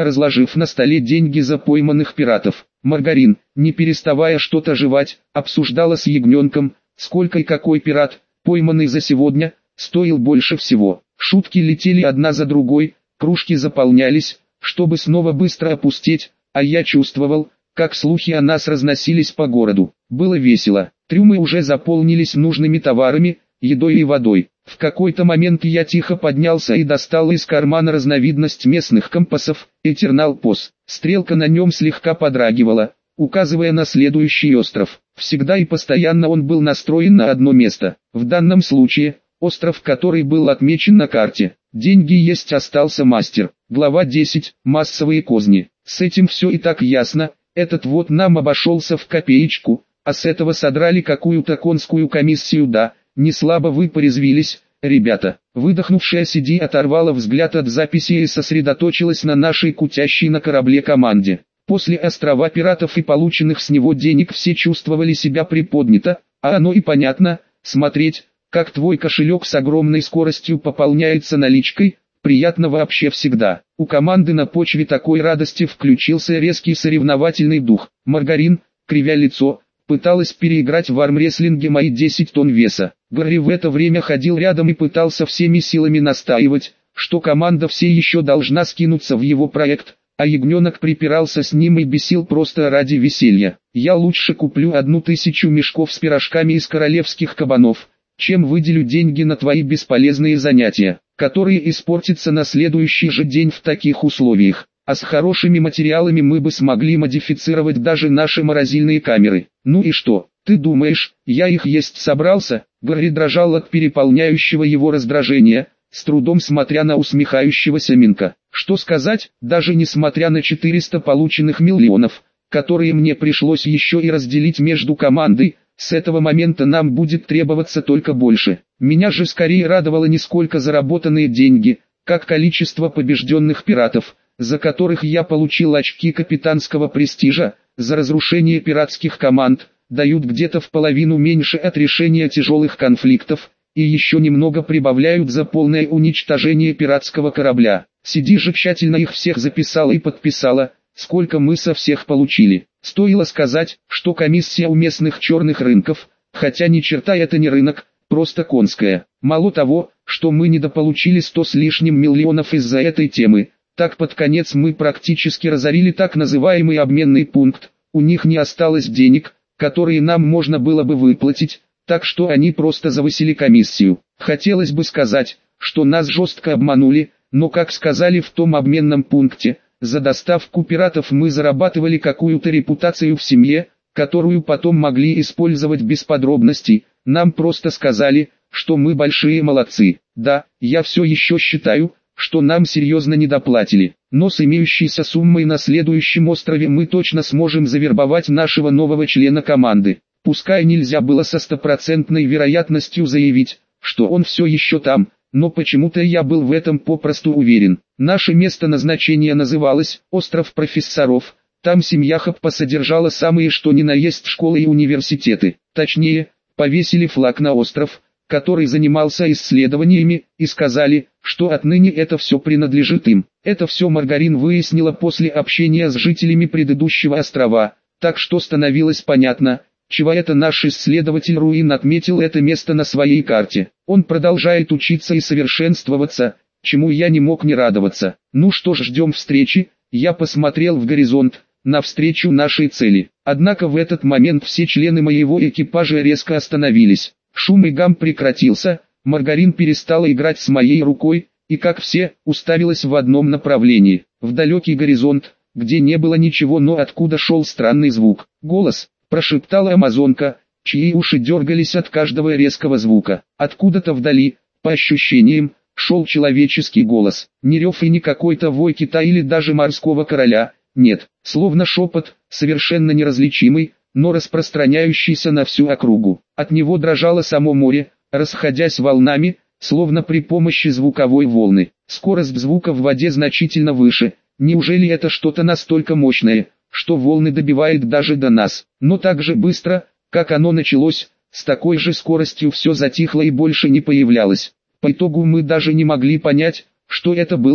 разложив на столе деньги за пойманных пиратов. Маргарин, не переставая что-то жевать, обсуждала с ягненком, сколько и какой пират, пойманный за сегодня, стоил больше всего. Шутки летели одна за другой, кружки заполнялись, чтобы снова быстро опустеть, а я чувствовал, как слухи о нас разносились по городу. Было весело, трюмы уже заполнились нужными товарами, едой и водой. В какой-то момент я тихо поднялся и достал из кармана разновидность местных компасов, Eternal Pos. Стрелка на нем слегка подрагивала, указывая на следующий остров. Всегда и постоянно он был настроен на одно место. В данном случае, остров, который был отмечен на карте. Деньги есть, остался мастер. Глава десять. Массовые козни. С этим все и так ясно. Этот вот нам обошелся в копеечку, а с этого содрали какую-то конскую комиссию. Да, не слабо вы порезвились, ребята. Выдохнувшая Сиди оторвала взгляд от записи и сосредоточилась на нашей кутящей на корабле команде. После острова пиратов и полученных с него денег все чувствовали себя приподнято, а оно и понятно, смотреть, как твой кошелек с огромной скоростью пополняется наличкой, приятно вообще всегда. У команды на почве такой радости включился резкий соревновательный дух. Маргарин, кривя лицо, пыталась переиграть в армрестлинге мои десять тонн веса. Гарри в это время ходил рядом и пытался всеми силами настаивать, что команда все еще должна скинуться в его проект, а ягненок припирался с ним и бесил просто ради веселья. Я лучше куплю одну тысячу мешков с пирожками из королевских кабанов, чем выделю деньги на твои бесполезные занятия, которые испортятся на следующий же день в таких условиях. А с хорошими материалами мы бы смогли модифицировать даже наши морозильные камеры. Ну и что, ты думаешь, я их есть собрался? Гарри дрожал от переполняющего его раздражения, с трудом смотря на усмехающегося Минка. Что сказать, даже несмотря на четыреста полученных миллионов, которые мне пришлось еще и разделить между командой, с этого момента нам будет требоваться только больше. Меня же скорее радовало не сколько заработанные деньги, как количество побежденных пиратов, за которых я получил очки капитанского престижа. За разрушение пиратских команд дают где-то в половину меньше от решения тяжелых конфликтов, и еще немного прибавляют за полное уничтожение пиратского корабля. Сиди же тщательно их всех записала и подписала, сколько мы со всех получили. Стоило сказать, что комиссия у местных черных рынков, хотя ни черта это не рынок, просто конская. Мало того, что мы недополучили сто с лишним миллионов из-за этой темы, так под конец мы практически разорили так называемый обменный пункт. У них не осталось денег, которые нам можно было бы выплатить, так что они просто завысили комиссию. Хотелось бы сказать, что нас жестко обманули, но как сказали в том обменном пункте, за доставку пиратов мы зарабатывали какую-то репутацию в семье, которую потом могли использовать без подробностей. Нам просто сказали, что мы большие молодцы. Да, я все еще считаю, что нам серьезно недоплатили, но с имеющейся суммой на следующем острове мы точно сможем завербовать нашего нового члена команды. Пускай нельзя было со стопроцентной вероятностью заявить, что он все еще там, но почему-то я был в этом попросту уверен. Наше место назначения называлось «Остров профессоров», там семья Хаппа содержала самые что ни на есть школы и университеты. Точнее, повесили флаг на остров, который занимался исследованиями, и сказали, что отныне это все принадлежит им. Это все Маргарин выяснила после общения с жителями предыдущего острова, так что становилось понятно, чего это наш исследователь Руин отметил это место на своей карте. Он продолжает учиться и совершенствоваться, чему я не мог не радоваться. Ну что ж, ждем встречи. Я посмотрел в горизонт, навстречу нашей цели. Однако в этот момент все члены моего экипажа резко остановились. Шум и гам прекратился, Маргарин перестала играть с моей рукой, и как все, уставилась в одном направлении, в далекий горизонт, где не было ничего, но откуда шел странный звук. «Голос», — прошептала амазонка, чьи уши дергались от каждого резкого звука. Откуда-то вдали, по ощущениям, шел человеческий голос. Не рев и не какой-то вой кита или даже морского короля, нет, словно шепот, совершенно неразличимый, но распространяющийся на всю округу. От него дрожало само море, расходясь волнами, словно при помощи звуковой волны. Скорость звука в воде значительно выше. Неужели это что-то настолько мощное, что волны добивает даже до нас? Но так же быстро, как оно началось, с такой же скоростью все затихло и больше не появлялось. По итогу мы даже не могли понять, что это было.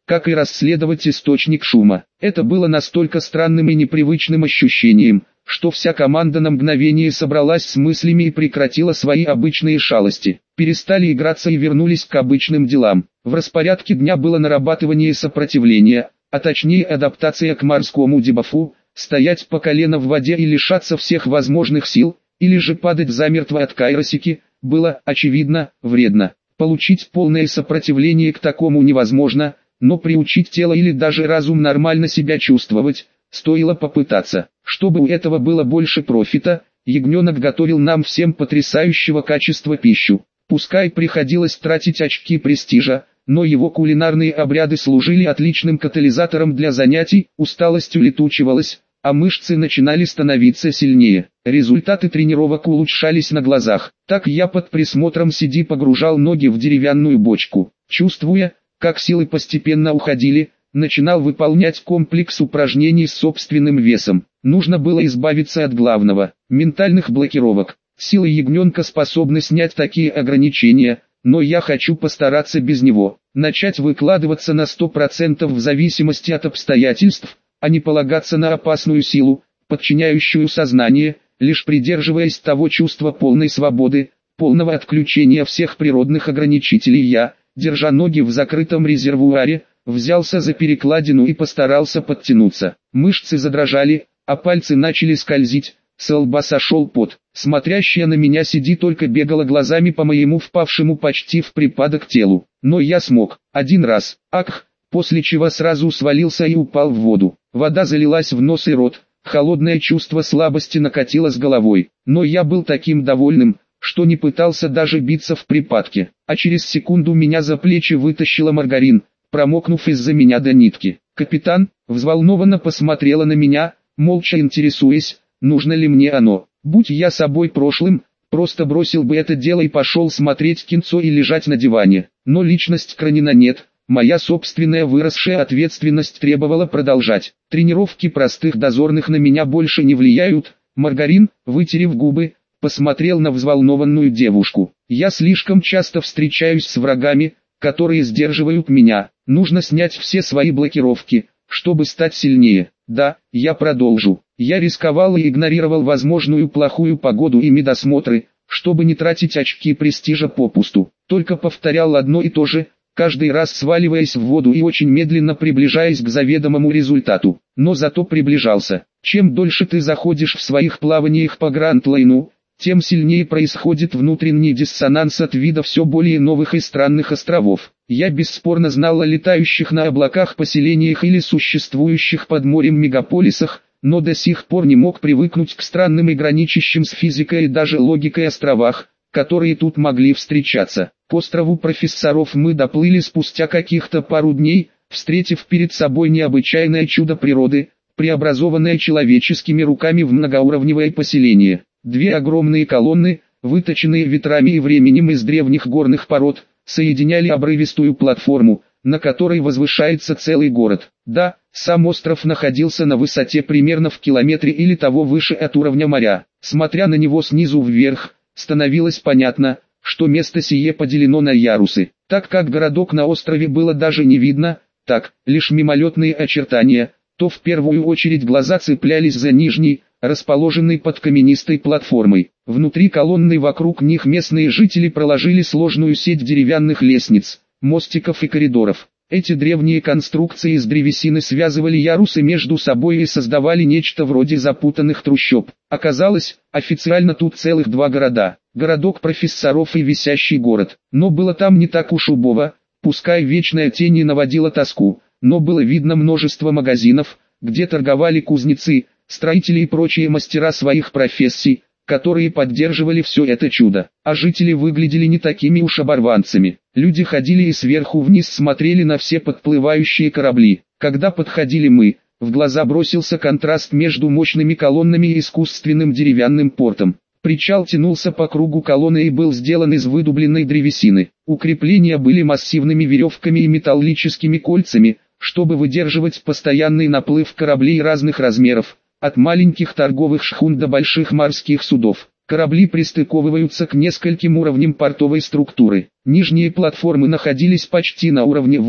как и расследовать источник шума. Это было настолько странным и непривычным ощущением, что вся команда на мгновение собралась с мыслями и прекратила свои обычные шалости. Перестали играться и вернулись к обычным делам. В распорядке дня было нарабатывание сопротивления, а точнее адаптация к морскому дебафу, стоять по колено в воде и лишаться всех возможных сил, или же падать замертво от кайросики, было, очевидно, вредно. Получить полное сопротивление к такому невозможно, но приучить тело или даже разум нормально себя чувствовать, стоило попытаться. Чтобы у этого было больше профита, ягненок готовил нам всем потрясающего качества пищу. Пускай приходилось тратить очки престижа, но его кулинарные обряды служили отличным катализатором для занятий, усталость улетучивалась, а мышцы начинали становиться сильнее. Результаты тренировок улучшались на глазах. Так я под присмотром Сиди погружал ноги в деревянную бочку. Чувствуя, как силы постепенно уходили, начинал выполнять комплекс упражнений с собственным весом. Нужно было избавиться от главного – ментальных блокировок. Силы ягненка способны снять такие ограничения, но я хочу постараться без него. Начать выкладываться на сто процентов в зависимости от обстоятельств, а не полагаться на опасную силу, подчиняющую сознание, лишь придерживаясь того чувства полной свободы, полного отключения всех природных ограничителей. Я, держа ноги в закрытом резервуаре, взялся за перекладину и постарался подтянуться. Мышцы задрожали, а пальцы начали скользить, с лба сошел пот. Смотрящая на меня Сиди только бегала глазами по моему впавшему почти в припадок телу. Но я смог. Один раз. Ах! После чего сразу свалился и упал в воду. Вода залилась в нос и рот, холодное чувство слабости накатило с головой. Но я был таким довольным, что не пытался даже биться в припадке. А через секунду меня за плечи вытащила Маргарин, промокнув из-за меня до нитки. Капитан взволнованно посмотрела на меня, молча интересуясь, нужно ли мне оно. Будь я собой прошлым, просто бросил бы это дело и пошел смотреть кинцо и лежать на диване. Но личность Кранина нет. Моя собственная выросшая ответственность требовала продолжать. Тренировки простых дозорных на меня больше не влияют. Маргарин, вытерев губы, посмотрел на взволнованную девушку. Я слишком часто встречаюсь с врагами, которые сдерживают меня. Нужно снять все свои блокировки, чтобы стать сильнее. Да, я продолжу. Я рисковал и игнорировал возможную плохую погоду и медосмотры, чтобы не тратить очки престижа попусту. Только повторял одно и то же, каждый раз сваливаясь в воду и очень медленно приближаясь к заведомому результату. Но зато приближался. Чем дольше ты заходишь в своих плаваниях по Гранд-Лайну, тем сильнее происходит внутренний диссонанс от вида все более новых и странных островов. Я бесспорно знал о летающих на облаках поселениях или существующих под морем мегаполисах, но до сих пор не мог привыкнуть к странным и граничащим с физикой и даже логикой островах, которые тут могли встречаться. К острову профессоров мы доплыли спустя каких-то пару дней, встретив перед собой необычайное чудо природы, преобразованное человеческими руками в многоуровневое поселение. Две огромные колонны, выточенные ветрами и временем из древних горных пород, соединяли обрывистую платформу, на которой возвышается целый город. Да, сам остров находился на высоте примерно в километре или того выше от уровня моря. Смотря на него снизу вверх, становилось понятно, что место сие поделено на ярусы. Так как городок на острове было даже не видно, так, лишь мимолетные очертания, то в первую очередь глаза цеплялись за нижний, расположенный под каменистой платформой. Внутри колонны вокруг них местные жители проложили сложную сеть деревянных лестниц, мостиков и коридоров. Эти древние конструкции из древесины связывали ярусы между собой и создавали нечто вроде запутанных трущоб. Оказалось, официально тут целых два города. Городок профессоров и висящий город. Но было там не так уж убого, пускай вечная тень и наводила тоску, но было видно множество магазинов, где торговали кузнецы, строители и прочие мастера своих профессий, которые поддерживали все это чудо. А жители выглядели не такими уж оборванцами. Люди ходили и сверху вниз смотрели на все подплывающие корабли. Когда подходили мы, в глаза бросился контраст между мощными колоннами и искусственным деревянным портом. Причал тянулся по кругу колонны и был сделан из выдубленной древесины. Укрепления были массивными веревками и металлическими кольцами, чтобы выдерживать постоянный наплыв кораблей разных размеров, от маленьких торговых шхун до больших морских судов. Корабли пристыковываются к нескольким уровням портовой структуры. Нижние платформы находились почти на уровне воды,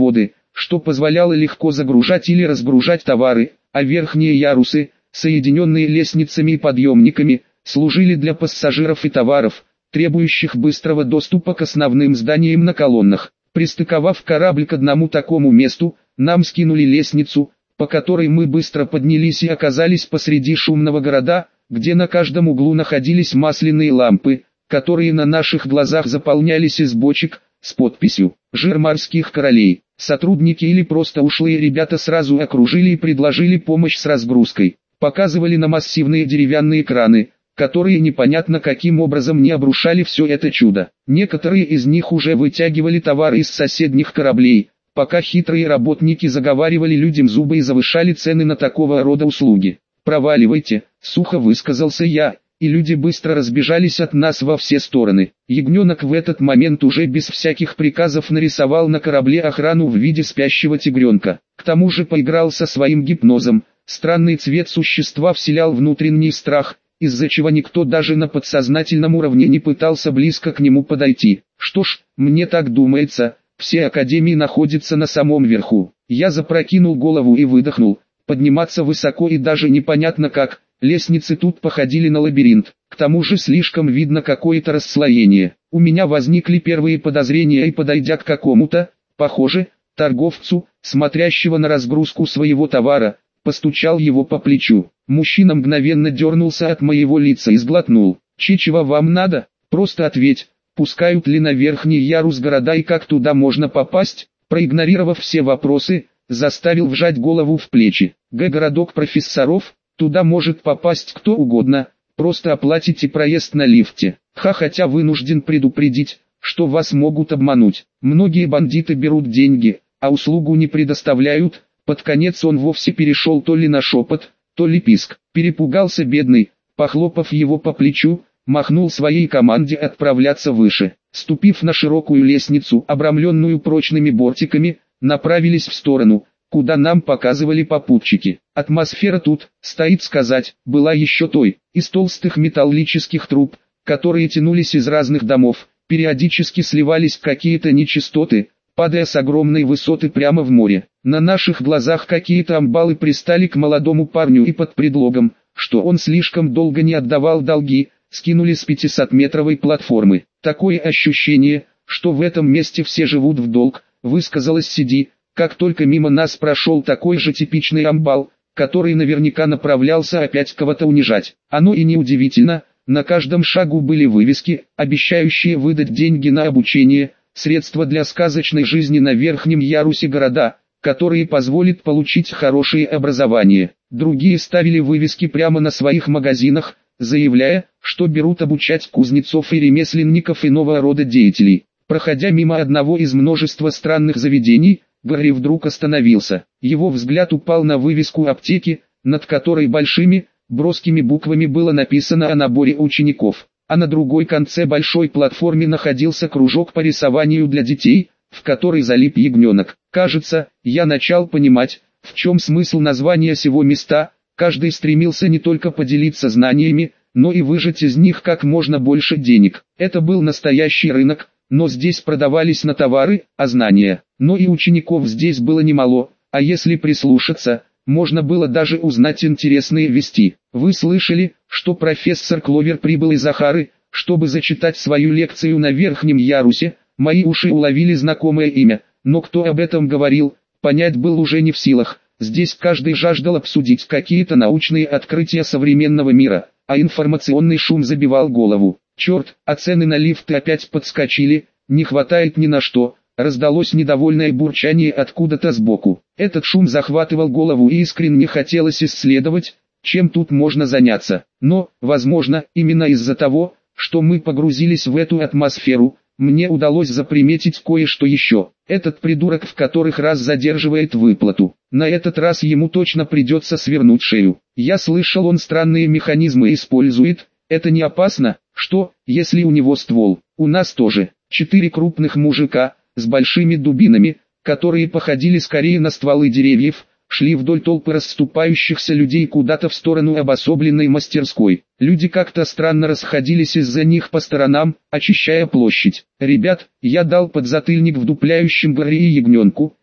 что позволяло легко загружать или разгружать товары, а верхние ярусы, соединенные лестницами и подъемниками, служили для пассажиров и товаров, требующих быстрого доступа к основным зданиям на колоннах. Пристыковав корабль к одному такому месту, нам скинули лестницу, по которой мы быстро поднялись и оказались посреди шумного города, где на каждом углу находились масляные лампы, которые на наших глазах заполнялись из бочек, с подписью «Жир морских королей». Сотрудники или просто ушлые ребята сразу окружили и предложили помощь с разгрузкой. Показывали на массивные деревянные краны, которые непонятно каким образом не обрушали все это чудо. Некоторые из них уже вытягивали товар из соседних кораблей, пока хитрые работники заговаривали людям зубы и завышали цены на такого рода услуги. «Проваливайте», — сухо высказался я, и люди быстро разбежались от нас во все стороны. Ягненок в этот момент уже без всяких приказов нарисовал на корабле охрану в виде спящего тигренка. К тому же поиграл со своим гипнозом. Странный цвет существа вселял внутренний страх, из-за чего никто даже на подсознательном уровне не пытался близко к нему подойти. Что ж, мне так думается, все академии находятся на самом верху. Я запрокинул голову и выдохнул. Подниматься высоко и даже непонятно как, лестницы тут походили на лабиринт. К тому же слишком видно какое-то расслоение. У меня возникли первые подозрения и подойдя к какому-то, похоже, торговцу, смотрящего на разгрузку своего товара, постучал его по плечу. Мужчина мгновенно дернулся от моего лица и сглотнул. «Чичего вам надо? Просто ответь, пускают ли на верхний ярус города и как туда можно попасть?» Проигнорировав все вопросы, заставил вжать голову в плечи. «Г. Городок профессоров, туда может попасть кто угодно, просто оплатите проезд на лифте. Ха, хотя вынужден предупредить, что вас могут обмануть. Многие бандиты берут деньги, а услугу не предоставляют». Под конец он вовсе перешел то ли на шепот, то ли писк. Перепугался бедный, похлопав его по плечу, махнул своей команде отправляться выше. Ступив на широкую лестницу, обрамленную прочными бортиками, направились в сторону, куда нам показывали попутчики. Атмосфера тут, стоит сказать, была еще той, из толстых металлических труб, которые тянулись из разных домов, периодически сливались какие-то нечистоты, падая с огромной высоты прямо в море. На наших глазах какие-то амбалы пристали к молодому парню и под предлогом, что он слишком долго не отдавал долги, скинули с пятисотметровой платформы. Такое ощущение, что в этом месте все живут в долг, высказалась Сиди, как только мимо нас прошел такой же типичный амбал, который наверняка направлялся опять кого-то унижать. Оно и не удивительно, на каждом шагу были вывески, обещающие выдать деньги на обучение, средства для сказочной жизни на верхнем ярусе города, которые позволят получить хорошее образование. Другие ставили вывески прямо на своих магазинах, заявляя, что берут обучать кузнецов и ремесленников иного рода деятелей. Проходя мимо одного из множества странных заведений, Гарри вдруг остановился. Его взгляд упал на вывеску аптеки, над которой большими, броскими буквами было написано о наборе учеников. А на другой конце большой платформы находился кружок по рисованию для детей, в который залип ягненок. Кажется, я начал понимать, в чем смысл названия сего места. Каждый стремился не только поделиться знаниями, но и выжать из них как можно больше денег. Это был настоящий рынок, но здесь продавались на товары, а знания. Но и учеников здесь было немало, а если прислушаться, можно было даже узнать интересные вести. Вы слышали, что профессор Кловер прибыл из Ахары, чтобы зачитать свою лекцию на верхнем ярусе? Мои уши уловили знакомое имя, но кто об этом говорил, понять был уже не в силах. Здесь каждый жаждал обсудить какие-то научные открытия современного мира, а информационный шум забивал голову. Черт, а цены на лифты опять подскочили, не хватает ни на что. Раздалось недовольное бурчание откуда-то сбоку. Этот шум захватывал голову и искренне хотелось исследовать, чем тут можно заняться. Но, возможно, именно из-за того, что мы погрузились в эту атмосферу, мне удалось заприметить кое-что еще. Этот придурок в которых раз задерживает выплату. На этот раз ему точно придется свернуть шею. Я слышал, он странные механизмы использует. Это не опасно? Что, если у него ствол? У нас тоже. Четыре крупных мужика, с большими дубинами, которые походили скорее на стволы деревьев, шли вдоль толпы расступающихся людей куда-то в сторону обособленной мастерской. Люди как-то странно расходились из-за них по сторонам, очищая площадь. «Ребят, я дал подзатыльник вдупляющим Гарри и ягненку,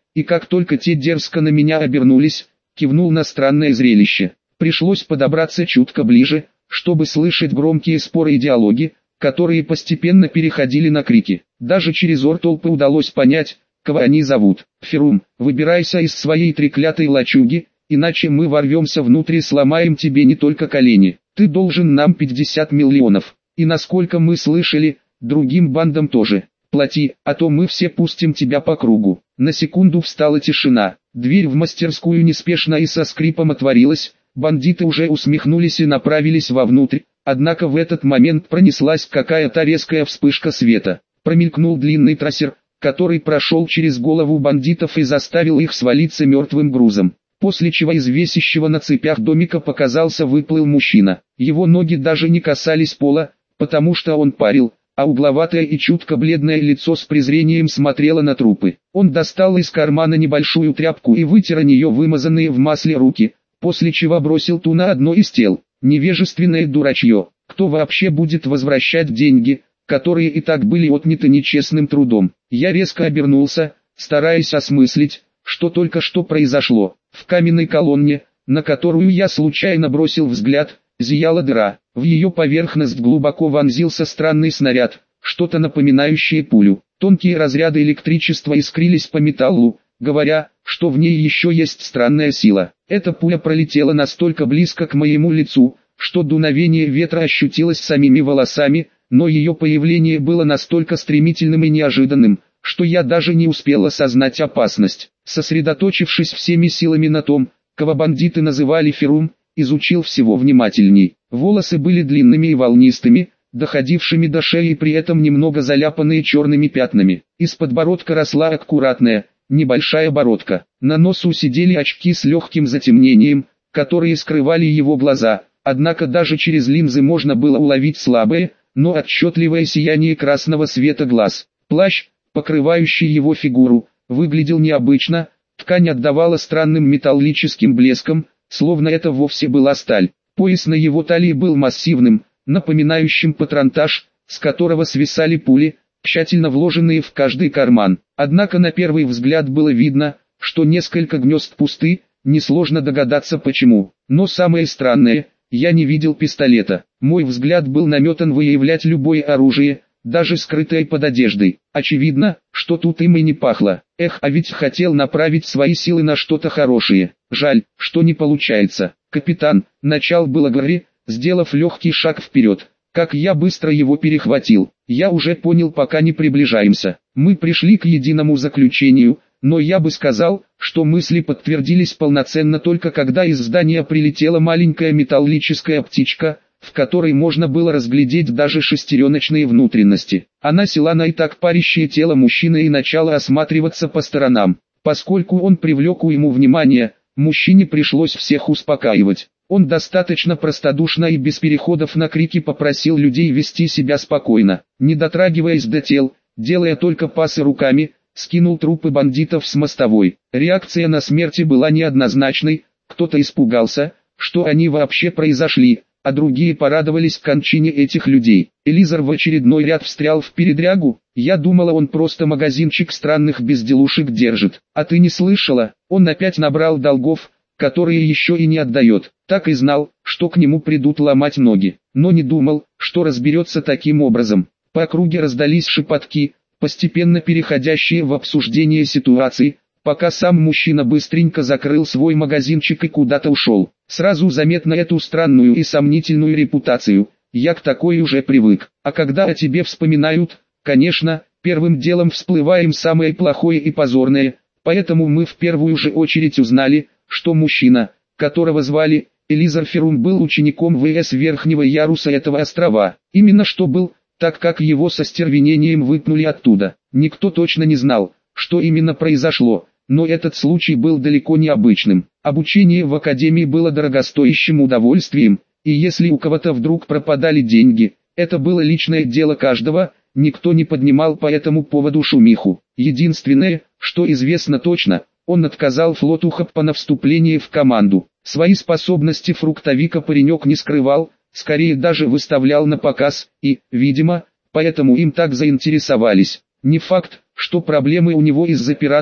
и как только те дерзко на меня обернулись, кивнул на странное зрелище. Пришлось подобраться чутко ближе, чтобы слышать громкие споры и диалоги, которые постепенно переходили на крики. Даже через ор толпы удалось понять, кого они зовут. «Ферум, выбирайся из своей треклятой лачуги, иначе мы ворвемся внутрь и сломаем тебе не только колени. Ты должен нам пятьдесят миллионов. И насколько мы слышали, другим бандам тоже. Плати, а то мы все пустим тебя по кругу». На секунду встала тишина. Дверь в мастерскую неспешно и со скрипом отворилась. Бандиты уже усмехнулись и направились вовнутрь. Однако в этот момент пронеслась какая-то резкая вспышка света. Промелькнул длинный трассер, который прошел через голову бандитов и заставил их свалиться мертвым грузом. После чего из весящего на цепях домика показался выплыл мужчина. Его ноги даже не касались пола, потому что он парил, а угловатое и чутко бледное лицо с презрением смотрело на трупы. Он достал из кармана небольшую тряпку и вытер о нее вымазанные в масле руки, после чего бросил ту на одно из тел. Невежественное дурачье, кто вообще будет возвращать деньги, которые и так были отняты нечестным трудом. Я резко обернулся, стараясь осмыслить, что только что произошло. В каменной колонне, на которую я случайно бросил взгляд, зияла дыра. В ее поверхность глубоко вонзился странный снаряд, что-то напоминающее пулю. Тонкие разряды электричества искрились по металлу, говоря, что в ней еще есть странная сила. Эта пуля пролетела настолько близко к моему лицу, что дуновение ветра ощутилось самими волосами, но ее появление было настолько стремительным и неожиданным, что я даже не успел осознать опасность. Сосредоточившись всеми силами на том, кого бандиты называли Ферум, изучил всего внимательней. Волосы были длинными и волнистыми, доходившими до шеи и при этом немного заляпанные черными пятнами. Из подбородка росла аккуратная, небольшая бородка. На носу сидели очки с легким затемнением, которые скрывали его глаза, однако даже через линзы можно было уловить слабое, но отчетливое сияние красного света глаз. Плащ, покрывающий его фигуру, выглядел необычно, ткань отдавала странным металлическим блеском, словно это вовсе была сталь. Пояс на его талии был массивным, напоминающим патронтаж, с которого свисали пули, тщательно вложенные в каждый карман. Однако на первый взгляд было видно, что несколько гнезд пусты, несложно догадаться почему. Но самое странное, я не видел пистолета. Мой взгляд был наметан выявлять любое оружие, даже скрытое под одеждой. Очевидно, что тут им и не пахло. Эх, а ведь хотел направить свои силы на что-то хорошее. Жаль, что не получается. Капитан, начал было Гарри, сделав легкий шаг вперед. Как я быстро его перехватил. Я уже понял, пока не приближаемся. Мы пришли к единому заключению, но я бы сказал, что мысли подтвердились полноценно только когда из здания прилетела маленькая металлическая птичка, в которой можно было разглядеть даже шестереночные внутренности. Она села на и так парящее тело мужчины и начала осматриваться по сторонам. Поскольку он привлек у ему внимание, мужчине пришлось всех успокаивать. Он достаточно простодушно и без переходов на крики попросил людей вести себя спокойно, не дотрагиваясь до тел, делая только пасы руками, скинул трупы бандитов с мостовой. Реакция на смерти была неоднозначной, кто-то испугался, что они вообще произошли, а другие порадовались кончине этих людей. Элизар в очередной ряд встрял в передрягу. Я думала, он просто магазинчик странных безделушек держит. А ты не слышала? Он опять набрал долгов, которые еще и не отдает. Так и знал, что к нему придут ломать ноги. Но не думал, что разберется таким образом. По округе раздались шепотки, постепенно переходящие в обсуждение ситуации, пока сам мужчина быстренько закрыл свой магазинчик и куда-то ушел. Сразу заметно эту странную и сомнительную репутацию. Я к такой уже привык. А когда о тебе вспоминают, конечно, первым делом всплываем самое плохое и позорное, поэтому мы в первую же очередь узнали, что мужчина, которого звали Элизар Ферум, был учеником ВС верхнего яруса этого острова. Именно что был, так как его со стервенением выпнули оттуда. Никто точно не знал, что именно произошло, но этот случай был далеко не обычным. Обучение в академии было дорогостоящим удовольствием, и если у кого-то вдруг пропадали деньги, это было личное дело каждого, никто не поднимал по этому поводу шумиху. Единственное, что известно точно, он отказал флоту Хаппа на вступление в команду. Свои способности фруктовика паренек не скрывал, скорее даже выставлял на показ, и, видимо, поэтому им так заинтересовались. Не факт, что проблемы у него из-за пиратов,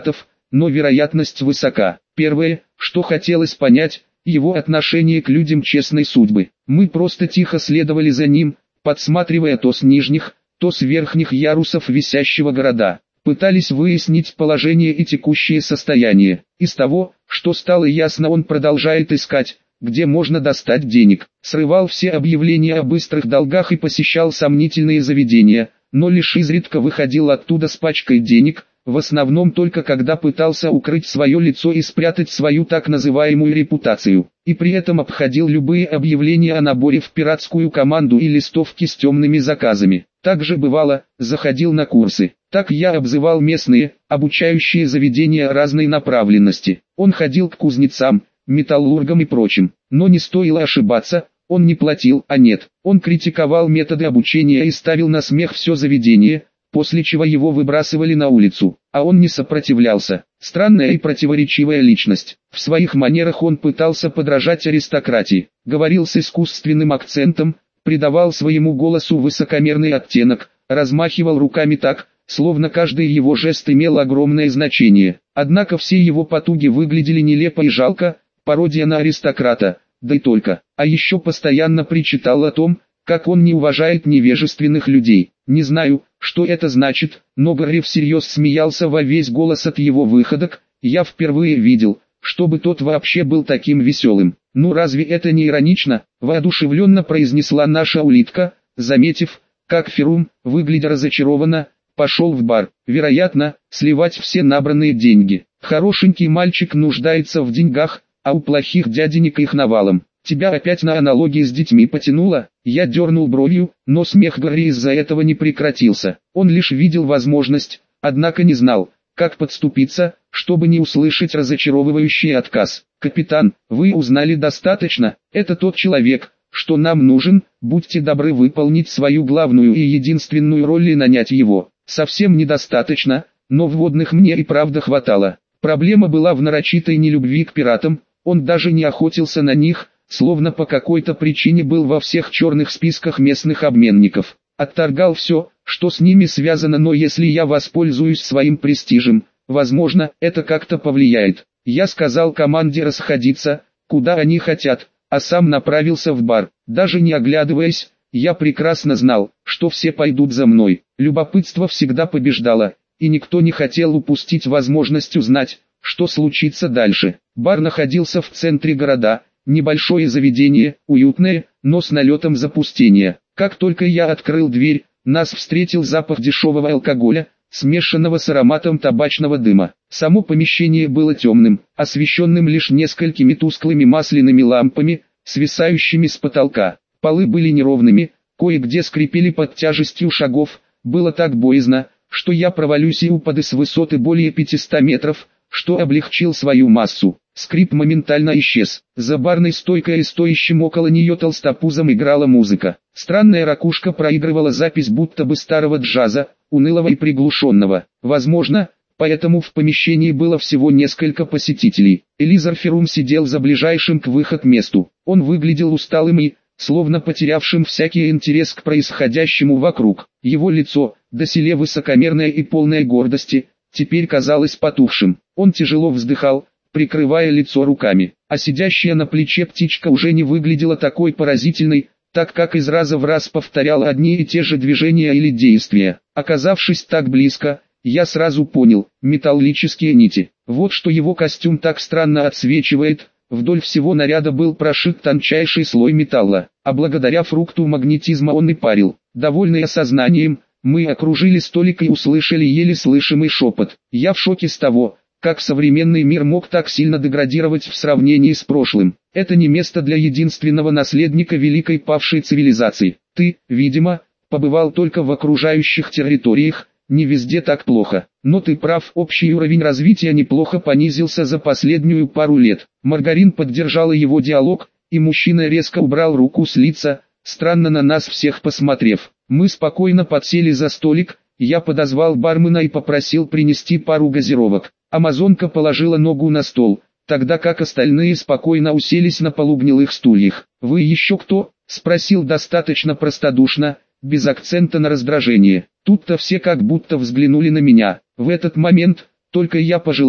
но вероятность высока. Первое, что хотелось понять, его отношение к людям честной судьбы. Мы просто тихо следовали за ним, подсматривая то с нижних, то с верхних ярусов висящего города. Пытались выяснить положение и текущее состояние. Из того, что стало ясно, он продолжает искать, где можно достать денег. Срывал все объявления о быстрых долгах и посещал сомнительные заведения, но лишь изредка выходил оттуда с пачкой денег, в основном только когда пытался укрыть свое лицо и спрятать свою так называемую репутацию, и при этом обходил любые объявления о наборе в пиратскую команду и листовки с темными заказами. Также бывало, заходил на курсы. Так я обзывал местные, обучающие заведения разной направленности. Он ходил к кузнецам, металлургам и прочим. Но не стоило ошибаться, он не платил, а нет. Он критиковал методы обучения и ставил на смех все заведение, после чего его выбрасывали на улицу, а он не сопротивлялся. Странная и противоречивая личность. В своих манерах он пытался подражать аристократии, говорил с искусственным акцентом, придавал своему голосу высокомерный оттенок, размахивал руками так, словно каждый его жест имел огромное значение. Однако все его потуги выглядели нелепо и жалко, пародия на аристократа, да и только. А еще постоянно причитал о том, как он не уважает невежественных людей. Не знаю, что это значит, но Гарри всерьез смеялся во весь голос от его выходок. Я впервые видел, чтобы тот вообще был таким веселым. Ну разве это не иронично? Воодушевленно произнесла наша улитка, заметив, как Ферум, выглядя разочарованно, пошел в бар. Вероятно, сливать все набранные деньги. Хорошенький мальчик нуждается в деньгах, а у плохих дяденек их навалом. Тебя опять на аналогии с детьми потянуло? Я дернул бровью, но смех Гарри из-за этого не прекратился. Он лишь видел возможность, однако не знал, как подступиться, чтобы не услышать разочаровывающий отказ. «Капитан, вы узнали достаточно, это тот человек, что нам нужен, будьте добры выполнить свою главную и единственную роль и нанять его». Совсем недостаточно, но вводных мне и правда хватало. Проблема была в нарочитой нелюбви к пиратам, он даже не охотился на них, словно по какой-то причине был во всех черных списках местных обменников. Отторгал все, что с ними связано, но если я воспользуюсь своим престижем, возможно, это как-то повлияет. Я сказал команде расходиться, куда они хотят, а сам направился в бар. Даже не оглядываясь, я прекрасно знал, что все пойдут за мной. Любопытство всегда побеждало, и никто не хотел упустить возможность узнать, что случится дальше. Бар находился в центре города, небольшое заведение, уютное, но с налетом запустения. Как только я открыл дверь, нас встретил запах дешевого алкоголя, смешанного с ароматом табачного дыма. Само помещение было темным, освещенным лишь несколькими тусклыми масляными лампами, свисающими с потолка. Полы были неровными, кое-где скрипели под тяжестью шагов. Было так боязно, что я провалюсь и упаду с высоты более пятисот метров, что облегчил свою массу. Скрип моментально исчез. За барной стойкой и стоящим около нее толстопузом играла музыка. Странная ракушка проигрывала запись будто бы старого джаза, унылого и приглушенного. Возможно, поэтому в помещении было всего несколько посетителей. Элизар Ферум сидел за ближайшим к выход месту. Он выглядел усталым и, словно потерявшим всякий интерес к происходящему вокруг. Его лицо, доселе высокомерное и полное гордости, теперь казалось потухшим. Он тяжело вздыхал, прикрывая лицо руками, а сидящая на плече птичка уже не выглядела такой поразительной, так как из раза в раз повторяла одни и те же движения или действия. Оказавшись так близко, я сразу понял, металлические нити. Вот что его костюм так странно отсвечивает. Вдоль всего наряда был прошит тончайший слой металла, а благодаря фрукту магнетизма он и парил. Довольный осознанием, мы окружили столик и услышали еле слышимый шепот. Я в шоке с того, как современный мир мог так сильно деградировать в сравнении с прошлым. Это не место для единственного наследника великой павшей цивилизации. Ты, видимо, побывал только в окружающих территориях. Не везде так плохо, но ты прав, общий уровень развития неплохо понизился за последнюю пару лет. Маргарин поддержала его диалог, и мужчина резко убрал руку с лица, странно на нас всех посмотрев. Мы спокойно подсели за столик, я подозвал бармена и попросил принести пару газировок. Амазонка положила ногу на стол, тогда как остальные спокойно уселись на полу гнилых стульях. «Вы еще кто?» – спросил достаточно простодушно, без акцента на раздражение. Тут-то все как будто взглянули на меня. В этот момент, только я пожелал,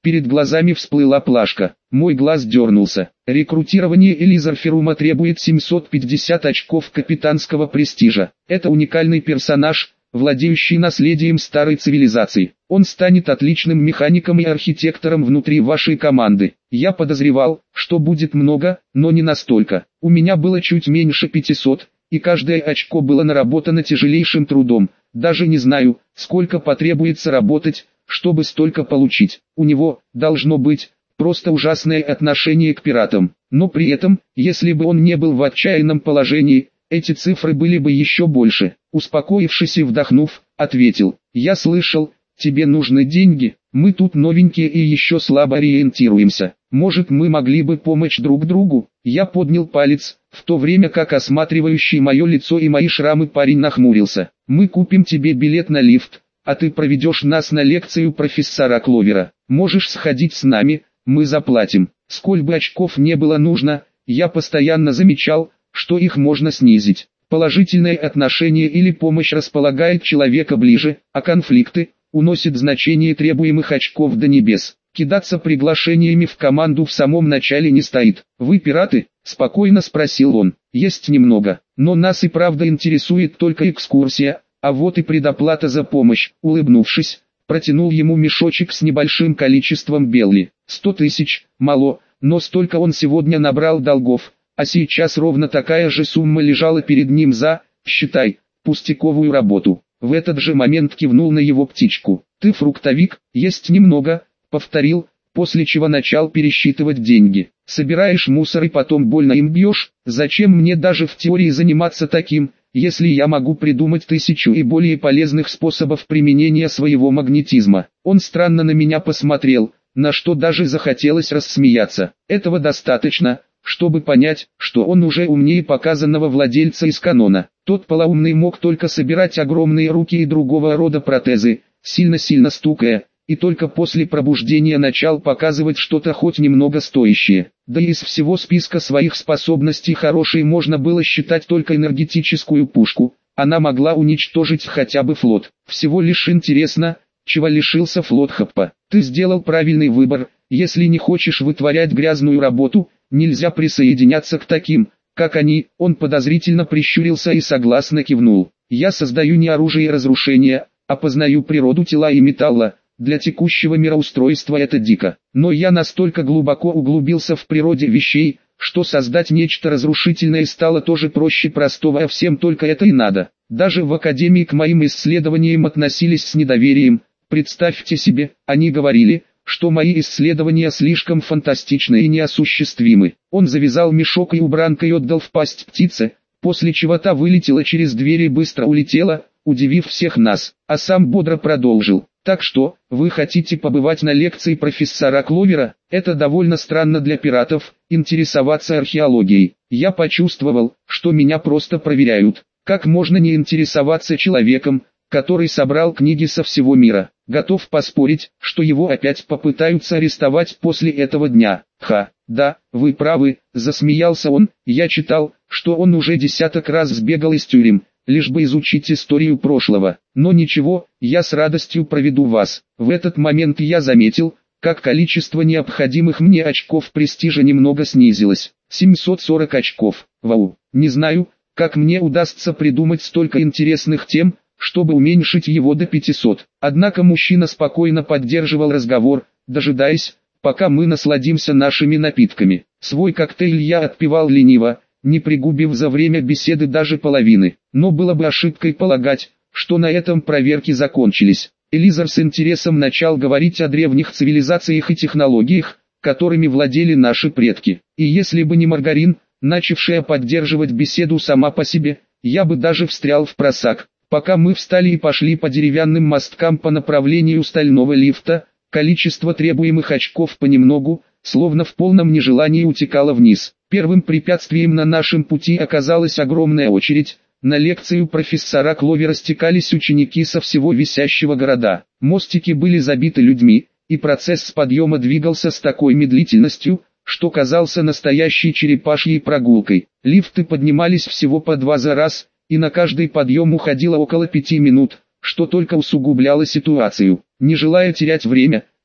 Перед глазами всплыла плашка. Мой глаз дернулся. Рекрутирование Элизарферума требует семьсот пятьдесят очков капитанского престижа. Это уникальный персонаж, владеющий наследием старой цивилизации. Он станет отличным механиком и архитектором внутри вашей команды. Я подозревал, что будет много, но не настолько. У меня было чуть меньше пятисот, и каждое очко было наработано тяжелейшим трудом. Даже не знаю, сколько потребуется работать, чтобы столько получить. У него, должно быть, просто ужасное отношение к пиратам. Но при этом, если бы он не был в отчаянном положении, эти цифры были бы еще больше. Успокоившись и вдохнув, ответил: «Я слышал, тебе нужны деньги, мы тут новенькие и еще слабо ориентируемся. Может, мы могли бы помочь друг другу?» Я поднял палец, в то время как осматривающий мое лицо и мои шрамы парень нахмурился. «Мы купим тебе билет на лифт, а ты проведешь нас на лекцию профессора Кловера. Можешь сходить с нами, мы заплатим». Сколь бы очков не было нужно, я постоянно замечал, что их можно снизить. Положительное отношение или помощь располагает человека ближе, а конфликты уносят значение требуемых очков до небес. Кидаться приглашениями в команду в самом начале не стоит. «Вы пираты?» – спокойно спросил он. «Есть немного, но нас и правда интересует только экскурсия, а вот и предоплата за помощь». Улыбнувшись, протянул ему мешочек с небольшим количеством белли. «Сто тысяч, мало, но столько он сегодня набрал долгов, а сейчас ровно такая же сумма лежала перед ним за, считай, пустяковую работу». В этот же момент кивнул на его птичку. «Ты фруктовик?» «Есть немного», — повторил, после чего начал пересчитывать деньги. «Собираешь мусор и потом больно им бьешь? Зачем мне даже в теории заниматься таким, если я могу придумать тысячу и более полезных способов применения своего магнетизма?» Он странно на меня посмотрел, на что даже захотелось рассмеяться. Этого достаточно, чтобы понять, что он уже умнее показанного владельца из канона. Тот полоумный мог только собирать огромные руки и другого рода протезы, сильно-сильно стукая, и только после пробуждения начал показывать что-то хоть немного стоящее. Да и из всего списка своих способностей хорошей можно было считать только энергетическую пушку, она могла уничтожить хотя бы флот. Всего лишь интересно, чего лишился флот Хаппа. Ты сделал правильный выбор, если не хочешь вытворять грязную работу, нельзя присоединяться к таким, как они. Он подозрительно прищурился и согласно кивнул. Я создаю не оружие разрушения, а познаю природу тела и металла. Для текущего мироустройства это дико. Но я настолько глубоко углубился в природе вещей, что создать нечто разрушительное стало тоже проще простого, а всем только это и надо. Даже в академии к моим исследованиям относились с недоверием. Представьте себе, они говорили, что мои исследования слишком фантастичны и неосуществимы. Он завязал мешок и убранкой отдал в пасть птице, после чего та вылетела через дверь и быстро улетела, удивив всех нас, а сам бодро продолжил. Так что, вы хотите побывать на лекции профессора Кловера? Это довольно странно для пиратов, интересоваться археологией. Я почувствовал, что меня просто проверяют. Как можно не интересоваться человеком, который собрал книги со всего мира? Готов поспорить, что его опять попытаются арестовать после этого дня. Ха, да, вы правы, засмеялся он. Я читал, что он уже десяток раз сбегал из тюрем, лишь бы изучить историю прошлого. Но ничего, я с радостью проведу вас. В этот момент я заметил, как количество необходимых мне очков престижа немного снизилось. семьсот сорок очков. Вау, не знаю, как мне удастся придумать столько интересных тем, чтобы уменьшить его до пятисот. Однако мужчина спокойно поддерживал разговор, дожидаясь, пока мы насладимся нашими напитками. Свой коктейль я отпивал лениво, не пригубив за время беседы даже половины. Но было бы ошибкой полагать, что на этом проверки закончились. Элизар с интересом начал говорить о древних цивилизациях и технологиях, которыми владели наши предки. И если бы не Маргарин, начавшая поддерживать беседу сама по себе, я бы даже встрял в просак. Пока мы встали и пошли по деревянным мосткам по направлению стального лифта, количество требуемых очков понемногу, словно в полном нежелании утекало вниз. Первым препятствием на нашем пути оказалась огромная очередь. На лекцию профессора Кловера стекались ученики со всего висящего города. Мостики были забиты людьми, и процесс подъема двигался с такой медлительностью, что казался настоящей черепашьей прогулкой. Лифты поднимались всего по два за раз, и на каждый подъем уходило около пяти минут, что только усугубляло ситуацию. Не желая терять время,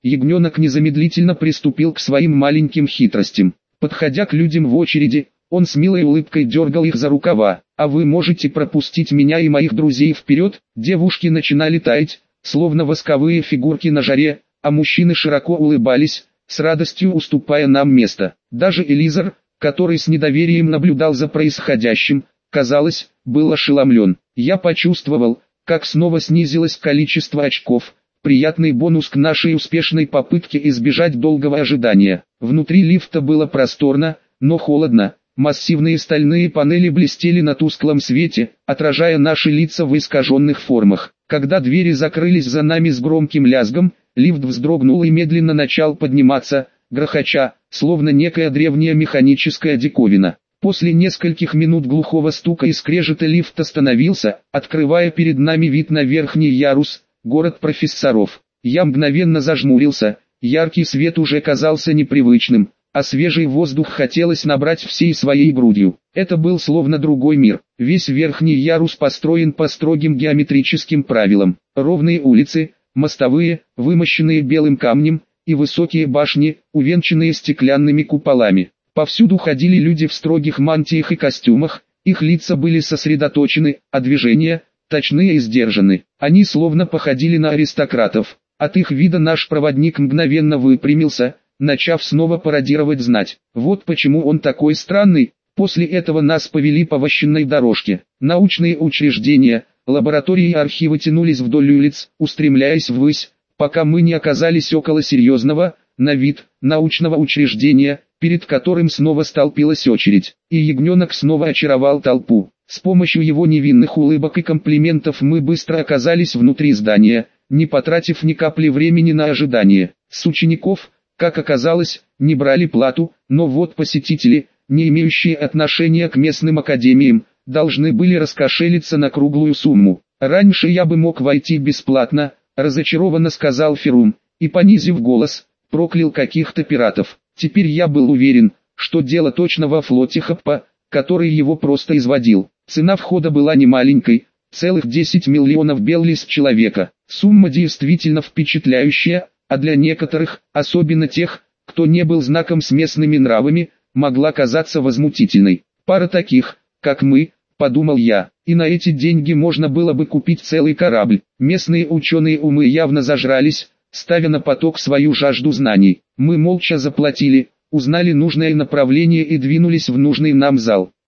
ягненок незамедлительно приступил к своим маленьким хитростям. Подходя к людям в очереди, он с милой улыбкой дергал их за рукава. «А вы можете пропустить меня и моих друзей вперед?» Девушки начинали таять, словно восковые фигурки на жаре, а мужчины широко улыбались, с радостью уступая нам место. Даже Элизар, который с недоверием наблюдал за происходящим, казалось, был ошеломлен. Я почувствовал, как снова снизилось количество очков, приятный бонус к нашей успешной попытке избежать долгого ожидания. Внутри лифта было просторно, но холодно. Массивные стальные панели блестели на тусклом свете, отражая наши лица в искаженных формах. Когда двери закрылись за нами с громким лязгом, лифт вздрогнул и медленно начал подниматься, грохоча, словно некая древняя механическая диковина. После нескольких минут глухого стука и скрежета лифт остановился, открывая перед нами вид на верхний ярус, город профессоров. Я мгновенно зажмурился, яркий свет уже казался непривычным, а свежий воздух хотелось набрать всей своей грудью. Это был словно другой мир. Весь верхний ярус построен по строгим геометрическим правилам. Ровные улицы, мостовые, вымощенные белым камнем, и высокие башни, увенчанные стеклянными куполами. Повсюду ходили люди в строгих мантиях и костюмах, их лица были сосредоточены, а движения – точные и сдержаны. Они словно походили на аристократов. От их вида наш проводник мгновенно выпрямился, начав снова пародировать знать. Вот почему он такой странный. После этого нас повели по вощенной дорожке. Научные учреждения, лаборатории и архивы тянулись вдоль улиц, устремляясь ввысь, пока мы не оказались около серьезного, на вид, научного учреждения, перед которым снова столпилась очередь. И ягненок снова очаровал толпу. С помощью его невинных улыбок и комплиментов мы быстро оказались внутри здания, не потратив ни капли времени на ожидание. С учеников, как оказалось, не брали плату, но вот посетители, не имеющие отношения к местным академиям, должны были раскошелиться на круглую сумму. «Раньше я бы мог войти бесплатно», — разочарованно сказал Ферум, и, понизив голос, проклял каких-то пиратов. Теперь я был уверен, что дело точно во флоте Хаппа, который его просто изводил. Цена входа была немаленькой, целых десять миллионов беллис человека. Сумма действительно впечатляющая, а для некоторых, особенно тех, кто не был знаком с местными нравами, могла казаться возмутительной. Пара таких, как мы, подумал я, и на эти деньги можно было бы купить целый корабль. Местные ученые умы явно зажрались, ставя на поток свою жажду знаний. Мы молча заплатили, узнали нужное направление и двинулись в нужный нам зал.